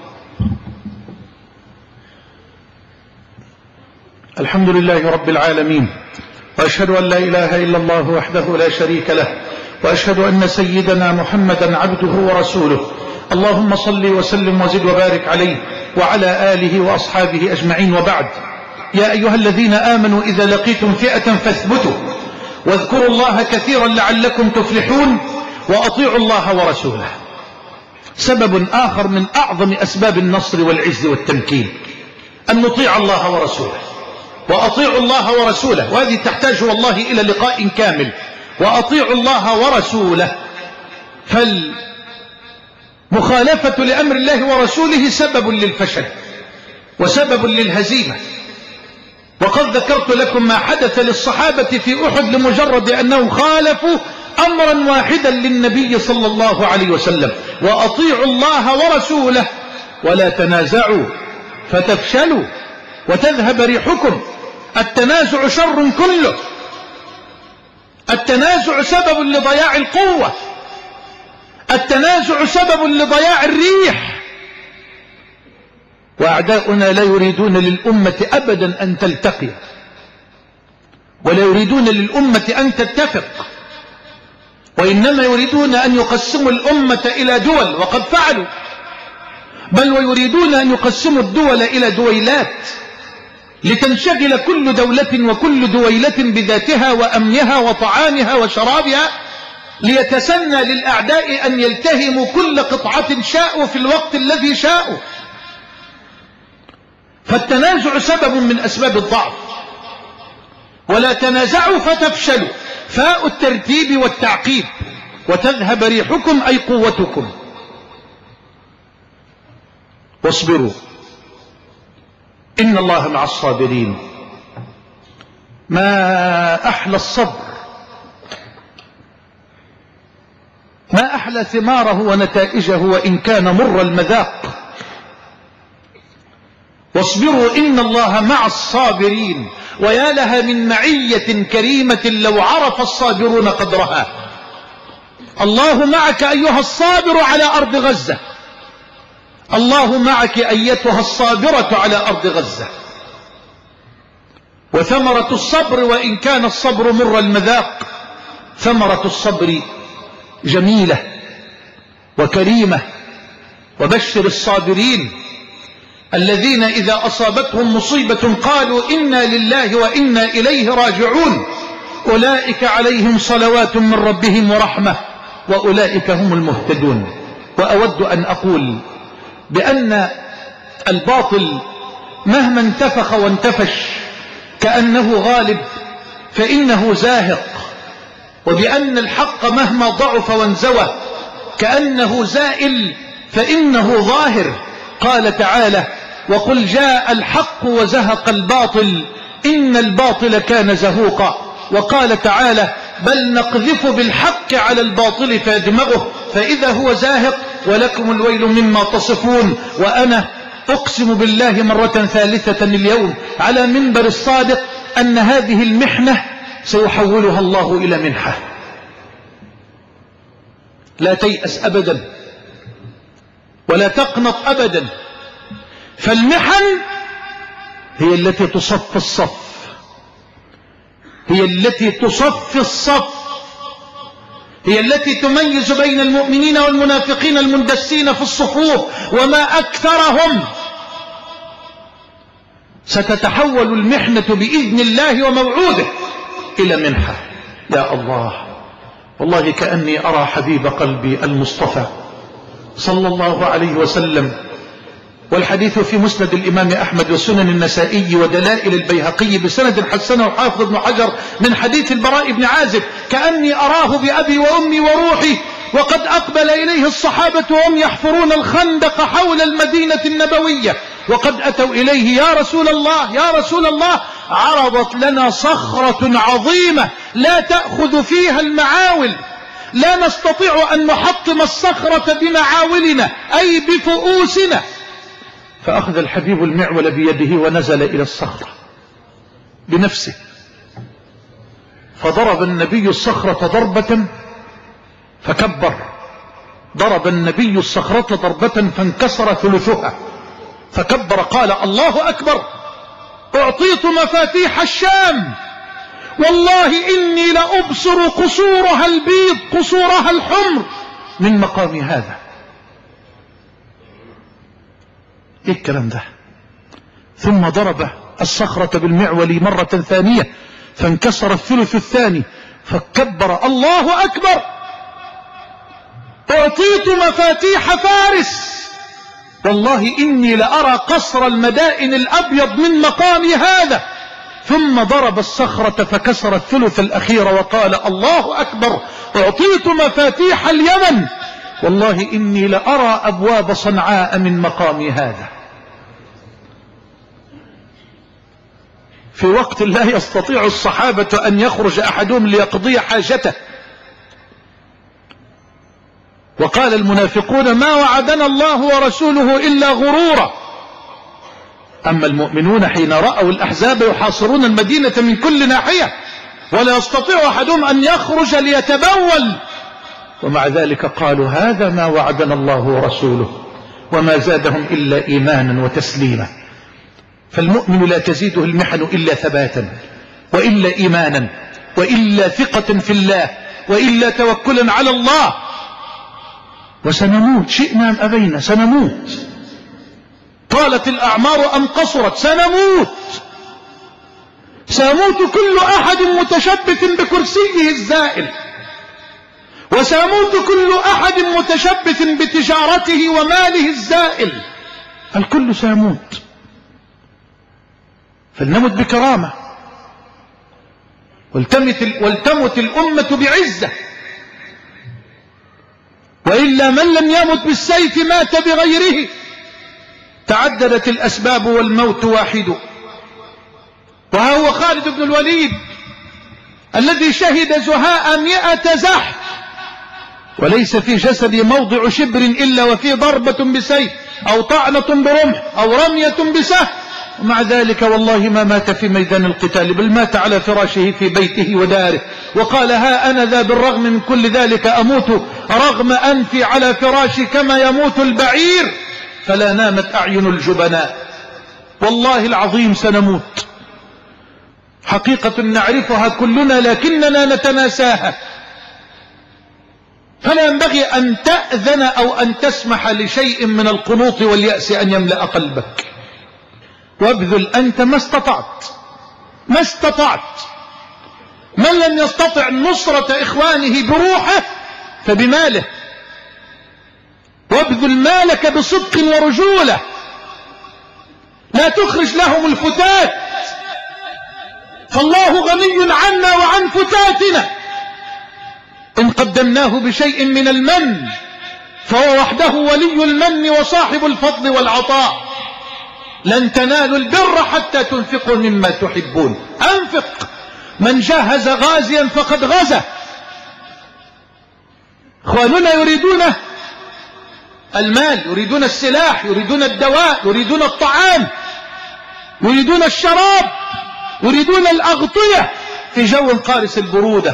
الحمد لله رب العالمين، وأشهد أن لا إله إلا الله وحده لا شريك له، وأشهد أن سيدنا محمدا عبده ورسوله. اللهم صل وسلم وزد وبارك عليه وعلى آله وأصحابه أجمعين، وبعد. يا أيها الذين آمنوا إذا لقيتم فئة فاثبتوا واذكروا الله كثيرا لعلكم تفلحون وأطيعوا الله ورسوله. سبب آخر من أعظم أسباب النصر والعز والتمكين أن نطيع الله ورسوله. وأطيعوا الله ورسوله، وهذه تحتاج والله إلى لقاء كامل. وأطيعوا الله ورسوله، فالمخالفة لأمر الله ورسوله سبب للفشل وسبب للهزيمة. وقد ذكرت لكم ما حدث للصحابة في أحد لمجرد أنهم خالفوا أمرا واحدا للنبي صلى الله عليه وسلم. وأطيعوا الله ورسوله ولا تنازعوا فتفشلوا وتذهب ريحكم. التنازع شر كله. التنازع سبب لضياع القوة. التنازع سبب لضياع الريح. وأعداؤنا لا يريدون للأمة أبدا أن تلتقي، ولا يريدون للأمة أن تتفق، وإنما يريدون أن يقسموا الأمة إلى دول، وقد فعلوا، بل ويريدون أن يقسموا الدول إلى دويلات لتنشغل كل دولة وكل دويلة بذاتها وأمنها وطعامها وشرابها، ليتسنى للأعداء أن يلتهموا كل قطعة شاءوا في الوقت الذي شاءوا. فالتنازع سبب من أسباب الضعف. ولا تنازعوا فتفشلوا، فاء الترتيب والتعقيب، وتذهب ريحكم أي قوتكم. واصبروا إن الله مع الصابرين. ما أحلى الصبر، ما أحلى ثماره ونتائجه وإن كان مر المذاق. واصبروا إن الله مع الصابرين. ويا لها من معية كريمة لو عرف الصابرون قدرها. الله معك أيها الصابر على أرض غزة، الله معك أيتها الصابرة على أرض غزة. وثمرة الصبر وإن كان الصبر مر المذاق، ثمرة الصبر جميلة وكريمة. وبشر الصابرين الذين إذا أصابتهم مصيبة قالوا إنا لله وإنا إليه راجعون، أولئك عليهم صلوات من ربهم ورحمة وأولئك هم المهتدون. وأود أن أقول بأن الباطل مهما انتفخ وانتفش كأنه غالب فإنه زاهق، وبأن الحق مهما ضعف وانزوى كأنه زائل فإنه ظاهر. قال تعالى: وقل جاء الحق وزهق الباطل إن الباطل كان زهوقا. وقال تعالى: بل نقذف بالحق على الباطل فيدمغه فإذا هو زاهق ولكم الويل مما تصفون. وأنا أقسم بالله مرة ثالثة اليوم على منبر الصادق أن هذه المحنة سيحولها الله إلى منحة. لا تيأس أبدا ولا تقنط أبدا، فالمحن هي التي تصف الصف، هي التي تصف الصف، هي التي تميز بين المؤمنين والمنافقين المندسين في الصفوف، وما أكثرهم. ستتحول المحنة بإذن الله وموعوده إلى منحة. يا الله، والله كأني أرى حبيب قلبي المصطفى صلى الله عليه وسلم، والحديث في مسند الإمام أحمد وسنن النسائي ودلائل البيهقي بسند حسنه حافظ ابن حجر من حديث البراء بن عازب، كأني أراه بأبي وأمي وروحي وقد أقبل إليه الصحابة وهم يحفرون الخندق حول المدينة النبوية، وقد أتوا إليه: يا رسول الله يا رسول الله، عرضت لنا صخرة عظيمة لا تأخذ فيها المعاول، لا نستطيع أن نحطم الصخرة بمعاولنا أي بفؤوسنا. فأخذ الحبيب المعول بيده ونزل إلى الصخرة بنفسه، فضرب النبي الصخرة ضربة فكبر، ضرب النبي الصخرة ضربة فانكسر ثلثها فكبر، قال: الله أكبر، أعطيت مفاتيح الشام، والله إني لأبصر قصورها البيض قصورها الحمر من مقام هذا. ايه الكلام ده؟ ثم ضرب الصخرة بالمعول مرة ثانية فانكسر الثلث الثاني فكبر: الله أكبر، أعطيت مفاتيح فارس، والله إني لأرى قصر المدائن الأبيض من مقام هذا. ثم ضرب الصخرة فكسر الثلث الأخير وقال: الله أكبر، أعطيت مفاتيح اليمن، والله إني لأرى أبواب صنعاء من مقام هذا. في وقت لا يستطيع الصحابة أن يخرج أحدهم ليقضي حاجته، وقال المنافقون: ما وعدنا الله ورسوله إلا غرورا. أما المؤمنون حين رأوا الأحزاب يحاصرون المدينة من كل ناحية ولا يستطيع أحدهم أن يخرج ليتبول، ومع ذلك قالوا: هذا ما وعدنا الله ورسوله، وما زادهم إلا إيمانا وتسليما. فالمؤمن لا تزيده المحن إلا ثباتا، وإلا إيمانا، وإلا ثقة في الله، وإلا توكلا على الله. وسنموت شئنا أم أبينا، سنموت، طالت الأعمار أم قصرت، سنموت، سيموت كل أحد متشبث بكرسيه الزائل، وسيموت كل أحد متشبث بتجارته وماله الزائل، الكل سيموت. فلنمت بكرامة، ولتمت, ولتمت الأمة بعزة، وإلا من لم يمت بالسيف مات بغيره. تعددت الأسباب والموت واحد. وها هو خالد بن الوليد الذي شهد زهاء مئة زحف، وليس في جسد موضع شبر إلا وفيه ضربة بسيف أو طعنة برمح أو رمية بسهم، ومع ذلك والله ما مات في ميدان القتال، بل مات على فراشه في بيته وداره، وقال: ها أنا ذا بالرغم من كل ذلك أموت رغم أنفي على فراشي كما يموت البعير، فلا نامت أعين الجبناء. والله العظيم سنموت، حقيقة نعرفها كلنا لكننا نتناساها. فلا ينبغي أن تأذن أو أن تسمح لشيء من القنوط واليأس أن يملأ قلبك، وابذل أنت ما استطعت، ما استطعت. من لم يستطع نصرة إخوانه بروحه فبماله، وابذل مالك بصدق ورجولة، لا تخرج لهم الفتات، فالله غني عنا وعن فتاتنا. إن قدمناه بشيء من المن فهو وحده ولي المن وصاحب الفضل والعطاء. لن تنالوا البر حتى تنفقوا مما تحبون. أنفق. من جهز غازيا فقد غزا. اخواننا يريدون المال، يريدون السلاح، يريدون الدواء، يريدون الطعام، يريدون الشراب، يريدون الأغطية في جو قارس البرودة.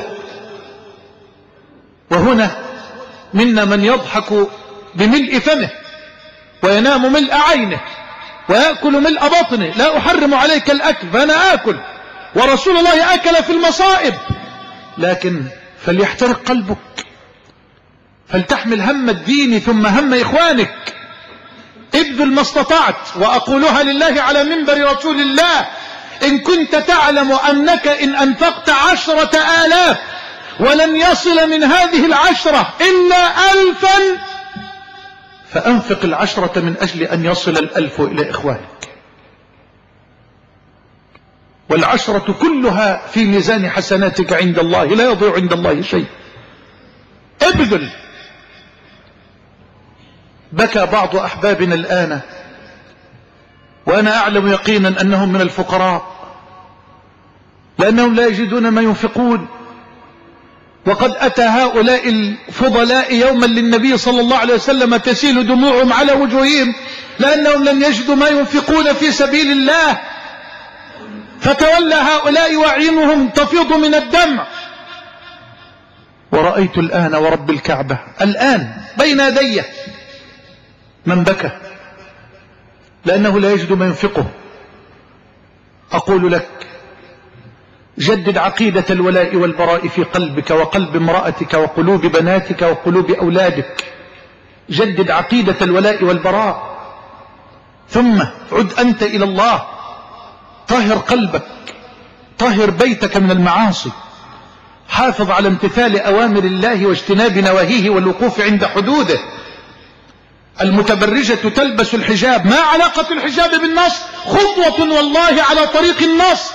وهنا منا من يضحك بملء فمه وينام ملء عينه ويأكل ملء بطنه، لا أحرم عليك الأكل فأنا آكل، ورسول الله أكل في المصائب، لكن فليحترق قلبك، فلتحمل هم الدين ثم هم إخوانك، ابذل ما استطعت. وأقولها لله على منبر رسول الله: إن كنت تعلم أنك إن أنفقت عشرة آلاف ولن يصل من هذه العشرة إلا ألفا فأنفق العشرة من أجل أن يصل الألف إلى إخوانك، والعشرة كلها في ميزان حسناتك عند الله، لا يضيع عند الله شيء. ابذل. بكى بعض أحبابنا الآن وأنا أعلم يقينا أنهم من الفقراء، لأنهم لا يجدون ما ينفقون. وقد أتى هؤلاء الفضلاء يوما للنبي صلى الله عليه وسلم تسيل دموعهم على وجوههم لأنهم لم يجدوا ما ينفقون في سبيل الله، فتولى هؤلاء وأعينهم تفيض من الدمع. ورأيت الآن ورب الكعبة الآن بين يدي من بكى لأنه لا يجد ما ينفقه. أقول لك: جدد عقيدة الولاء والبراء في قلبك وقلب امرأتك وقلوب بناتك وقلوب أولادك. جدد عقيدة الولاء والبراء، ثم عد أنت إلى الله. طهر قلبك، طهر بيتك من المعاصي، حافظ على امتثال أوامر الله واجتناب نواهيه والوقوف عند حدوده. المتبرجة تلبس الحجاب، ما علاقة الحجاب بالنص؟ خطوة والله على طريق النص.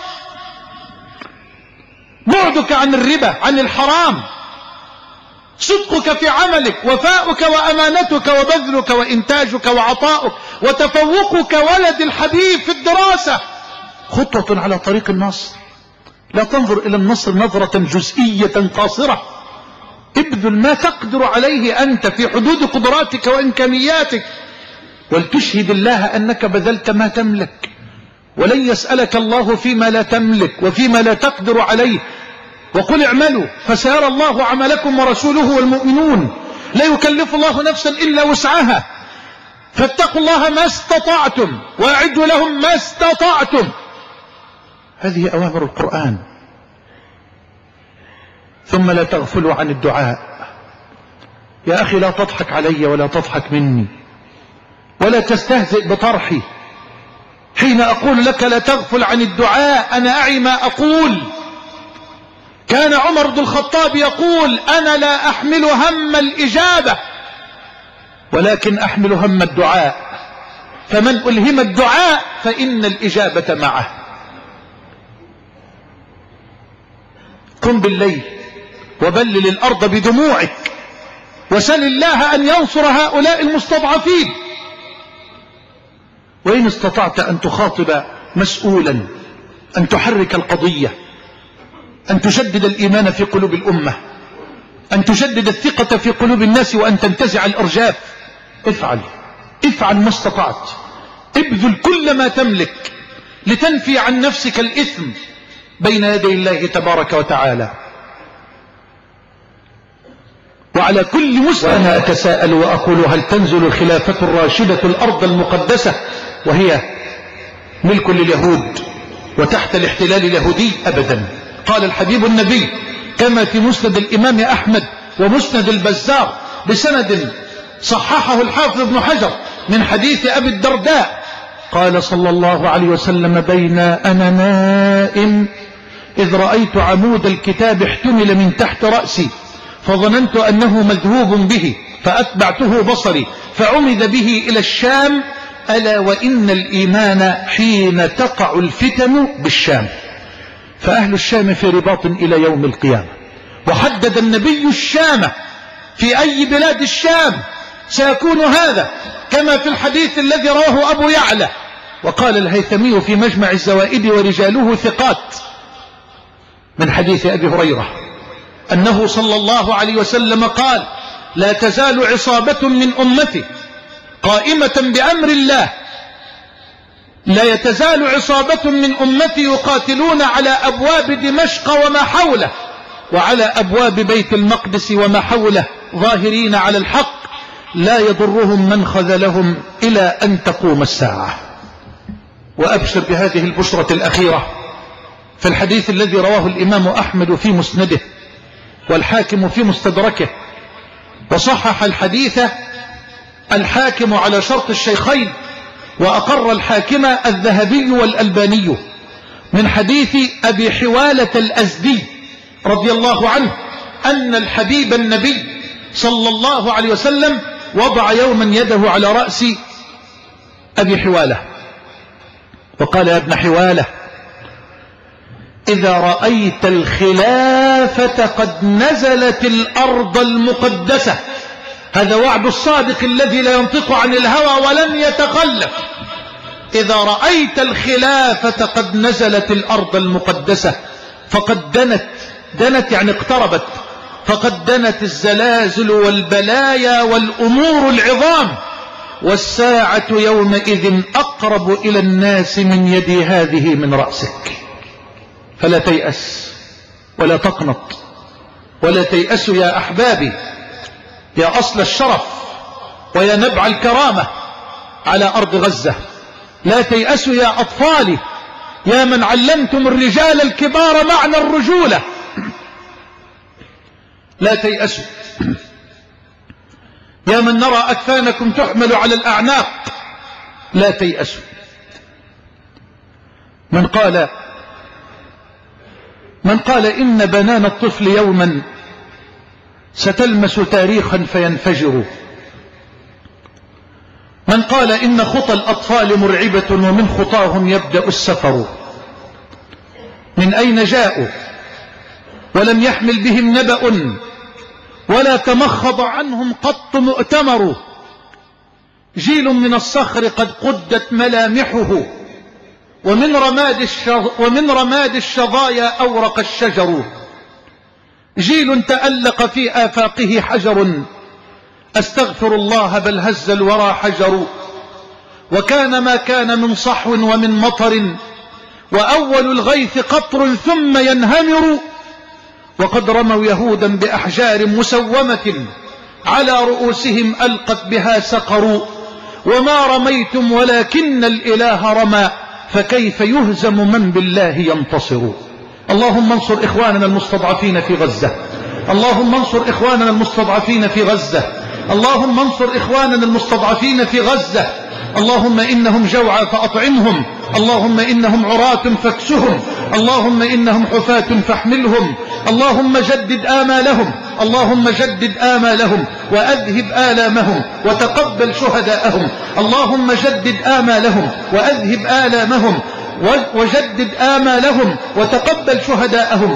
بعدك عن الربا، عن الحرام، صدقك في عملك، وفاؤك وأمانتك وبذلك وإنتاجك وعطاؤك وتفوقك ولد الحبيب في الدراسة، خطوة على طريق النصر. لا تنظر إلى النصر نظرة جزئية قاصرة. ابذل ما تقدر عليه أنت في حدود قدراتك وإمكانياتك، ولتشهد الله أنك بذلت ما تملك، ولن يسألك الله فيما لا تملك وفيما لا تقدر عليه. وقل اعملوا فسيرى الله عملكم ورسوله والمؤمنون، لا يكلف الله نفسا إلا وسعها، فاتقوا الله ما استطعتم وأعدوا لهم ما استطعتم. هذه أوامر القرآن. ثم لا تغفلوا عن الدعاء. يا أخي لا تضحك علي ولا تضحك مني ولا تستهزئ بطرحي حين أقول لك لا تغفل عن الدعاء. أنا أعي ما أقول. كان عمر بن الخطاب يقول: أنا لا أحمل هم الإجابة ولكن أحمل هم الدعاء، فمن ألهم الدعاء فإن الإجابة معه. قم بالليل وبلل الأرض بدموعك وسل الله أن ينصر هؤلاء المستضعفين. وإن استطعت أن تخاطب مسؤولا، أن تحرك القضية، أن تجدد الإيمان في قلوب الأمة، أن تجدد الثقة في قلوب الناس، وأن تنتزع الإرجاف، افعل افعل ما استطعت. ابذل كل ما تملك لتنفي عن نفسك الإثم بين يدي الله تبارك وتعالى. وعلى كل مسلم أنا أتساءل وأقول: هل تنزل الخلافة الراشدة الأرض المقدسة وهي ملك لليهود وتحت الاحتلال اليهودي؟ أبدا. قال الحبيب النبي كما في مسند الإمام أحمد ومسند البزار بسند صححه الحافظ ابن حجر من حديث أبي الدرداء، قال صلى الله عليه وسلم: بين أنا نائم إذ رأيت عمود الكتاب احتمل من تحت رأسي فظننت أنه مذهوب به فأتبعته بصري فعمد به إلى الشام، ألا وإن الإيمان حين تقع الفتن بالشام، فأهل الشام في رباط إلى يوم القيامة. وحدد النبي الشام في أي بلاد الشام سيكون هذا، كما في الحديث الذي رواه أبو يعلى. وقال الهيثمي في مجمع الزوائد ورجاله ثقات من حديث أبي هريرة أنه صلى الله عليه وسلم قال: لا تزال عصابة من أمتي قائمة بأمر الله، لا يتزال عصابة من أمتي يقاتلون على أبواب دمشق وما حوله وعلى أبواب بيت المقدس وما حوله ظاهرين على الحق، لا يضرهم من خذلهم إلى أن تقوم الساعة. وأبشر بهذه البشرة الأخيرة. فالحديث الذي رواه الإمام أحمد في مسنده والحاكم في مستدركه، وصحح الحديث الحاكم على شرط الشيخين، وأقر الحاكم الذهبي والألباني، من حديث أبي حوالة الأزدي رضي الله عنه أن الحبيب النبي صلى الله عليه وسلم وضع يوما يده على رأس أبي حوالة وقال: يا ابن حوالة، إذا رأيت الخلافة قد نزلت الأرض المقدسة، هذا وعد الصادق الذي لا ينطق عن الهوى ولن يتخلف، إذا رأيت الخلافة قد نزلت الأرض المقدسة فقد دنت، دنت يعني اقتربت، فقد دنت الزلازل والبلايا والأمور العظام، والساعة يومئذ أقرب إلى الناس من يدي هذه من رأسك. فلا تيأس ولا تقنط ولا تيأسوا يا أحبابي، يا أصل الشرف ويا نبع الكرامة على أرض غزة. لا تيأسوا يا أطفالي، يا من علمتم الرجال الكبار معنى الرجولة، لا تيأسوا. يا من نرى أكفانكم تحمل على الأعناق، لا تيأسوا. من قال من قال إن بنان الطفل يوما ستلمس تاريخا فينفجر، من قال إن خطى الأطفال مرعبة ومن خطاهم يبدأ السفر، من أين جاءوا ولم يحمل بهم نبأ ولا تمخض عنهم قط مؤتمر، جيل من الصخر قد قدت ملامحه ومن رماد, ومن رماد الشظايا أورق الشجر، جيل تألق في آفاقه حجر، أستغفر الله بل هز الورى حجر، وكان ما كان من صحو ومن مطر، وأول الغيث قطر ثم ينهمر، وقد رموا يهودا بأحجار مسومة على رؤوسهم ألقت بها سقر، وما رميتم ولكن الإله رمى، فكيف يهزم من بالله ينتصر. اللهم انصر إخواننا المستضعفين في غزة، اللهم انصر إخواننا المستضعفين في غزة، اللهم انصر إخواننا المستضعفين في غزة. اللهم إنهم جوعى فأطعمهم، اللهم إنهم عراة فاكسهم، اللهم إنهم حفاة فاحملهم، اللهم جدد آمالهم، اللهم جدد آمالهم وأذهب آلامهم وتقبل شهداءهم، اللهم جدد آمالهم وأذهب آلامهم وجدد آمالهم وتقبل شهداءهم.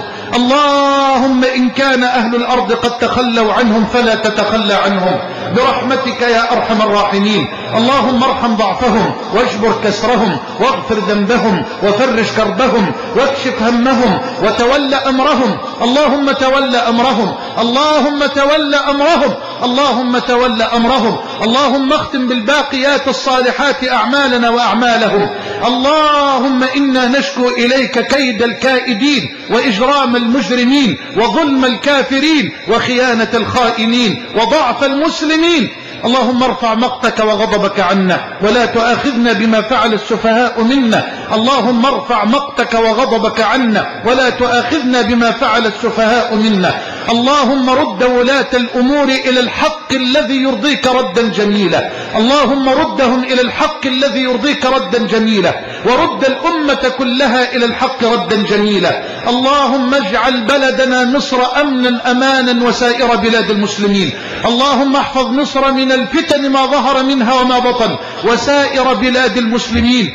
اللهم إن كان أهل الأرض قد تخلوا عنهم فلا تتخلى عنهم برحمتك يا أرحم الراحمين. اللهم ارحم ضعفهم واجبر كسرهم واغفر ذنبهم وفرج كربهم واكشف همهم وتولى أمرهم، اللهم تولى أمرهم، اللهم تولى أمرهم، اللهم تولى أمرهم. اللهم اختم بالباقيات الصالحات أعمالنا وأعمالهم. اللهم إنا نشكو إليك كيد الكائدين وإجرام المجرمين وظلم الكافرين وخيانة الخائنين وضعف المسلمين. اللهم ارفع مقتك وغضبك عنا ولا تؤاخذنا بما فعل السفهاء منا. اللهم ارفع مقتك وغضبك عنا ولا تؤاخذنا بما فعل السفهاء منا. اللهم رد ولاة الأمور إلى الحق الذي يرضيك ردا جميلا، اللهم ردهم إلى الحق الذي يرضيك ردا جميلا، ورد الأمة كلها إلى الحق ردا جميلا. اللهم اجعل بلدنا مصر أمنا أمانا وسائر بلاد المسلمين. اللهم احفظ مصر من الفتن ما ظهر منها وما بطن وسائر بلاد المسلمين.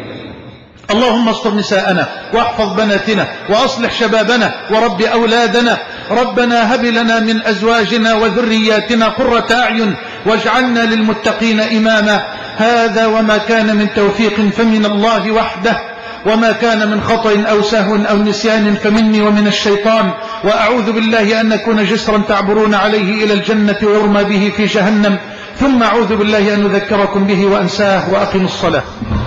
اللهم استر نساءنا واحفظ بناتنا وأصلح شبابنا ورب أولادنا. ربنا هب لنا من أزواجنا وذرياتنا قرة أعين واجعلنا للمتقين إماما. هذا وما كان من توفيق فمن الله وحده، وما كان من خطأ أو سهو أو نسيان فمني ومن الشيطان، وأعوذ بالله أن نكون جسرا تعبرون عليه إلى الجنة ويرمى به في جهنم، ثم أعوذ بالله أن أذكركم به وأنساه. وأقم الصلاة.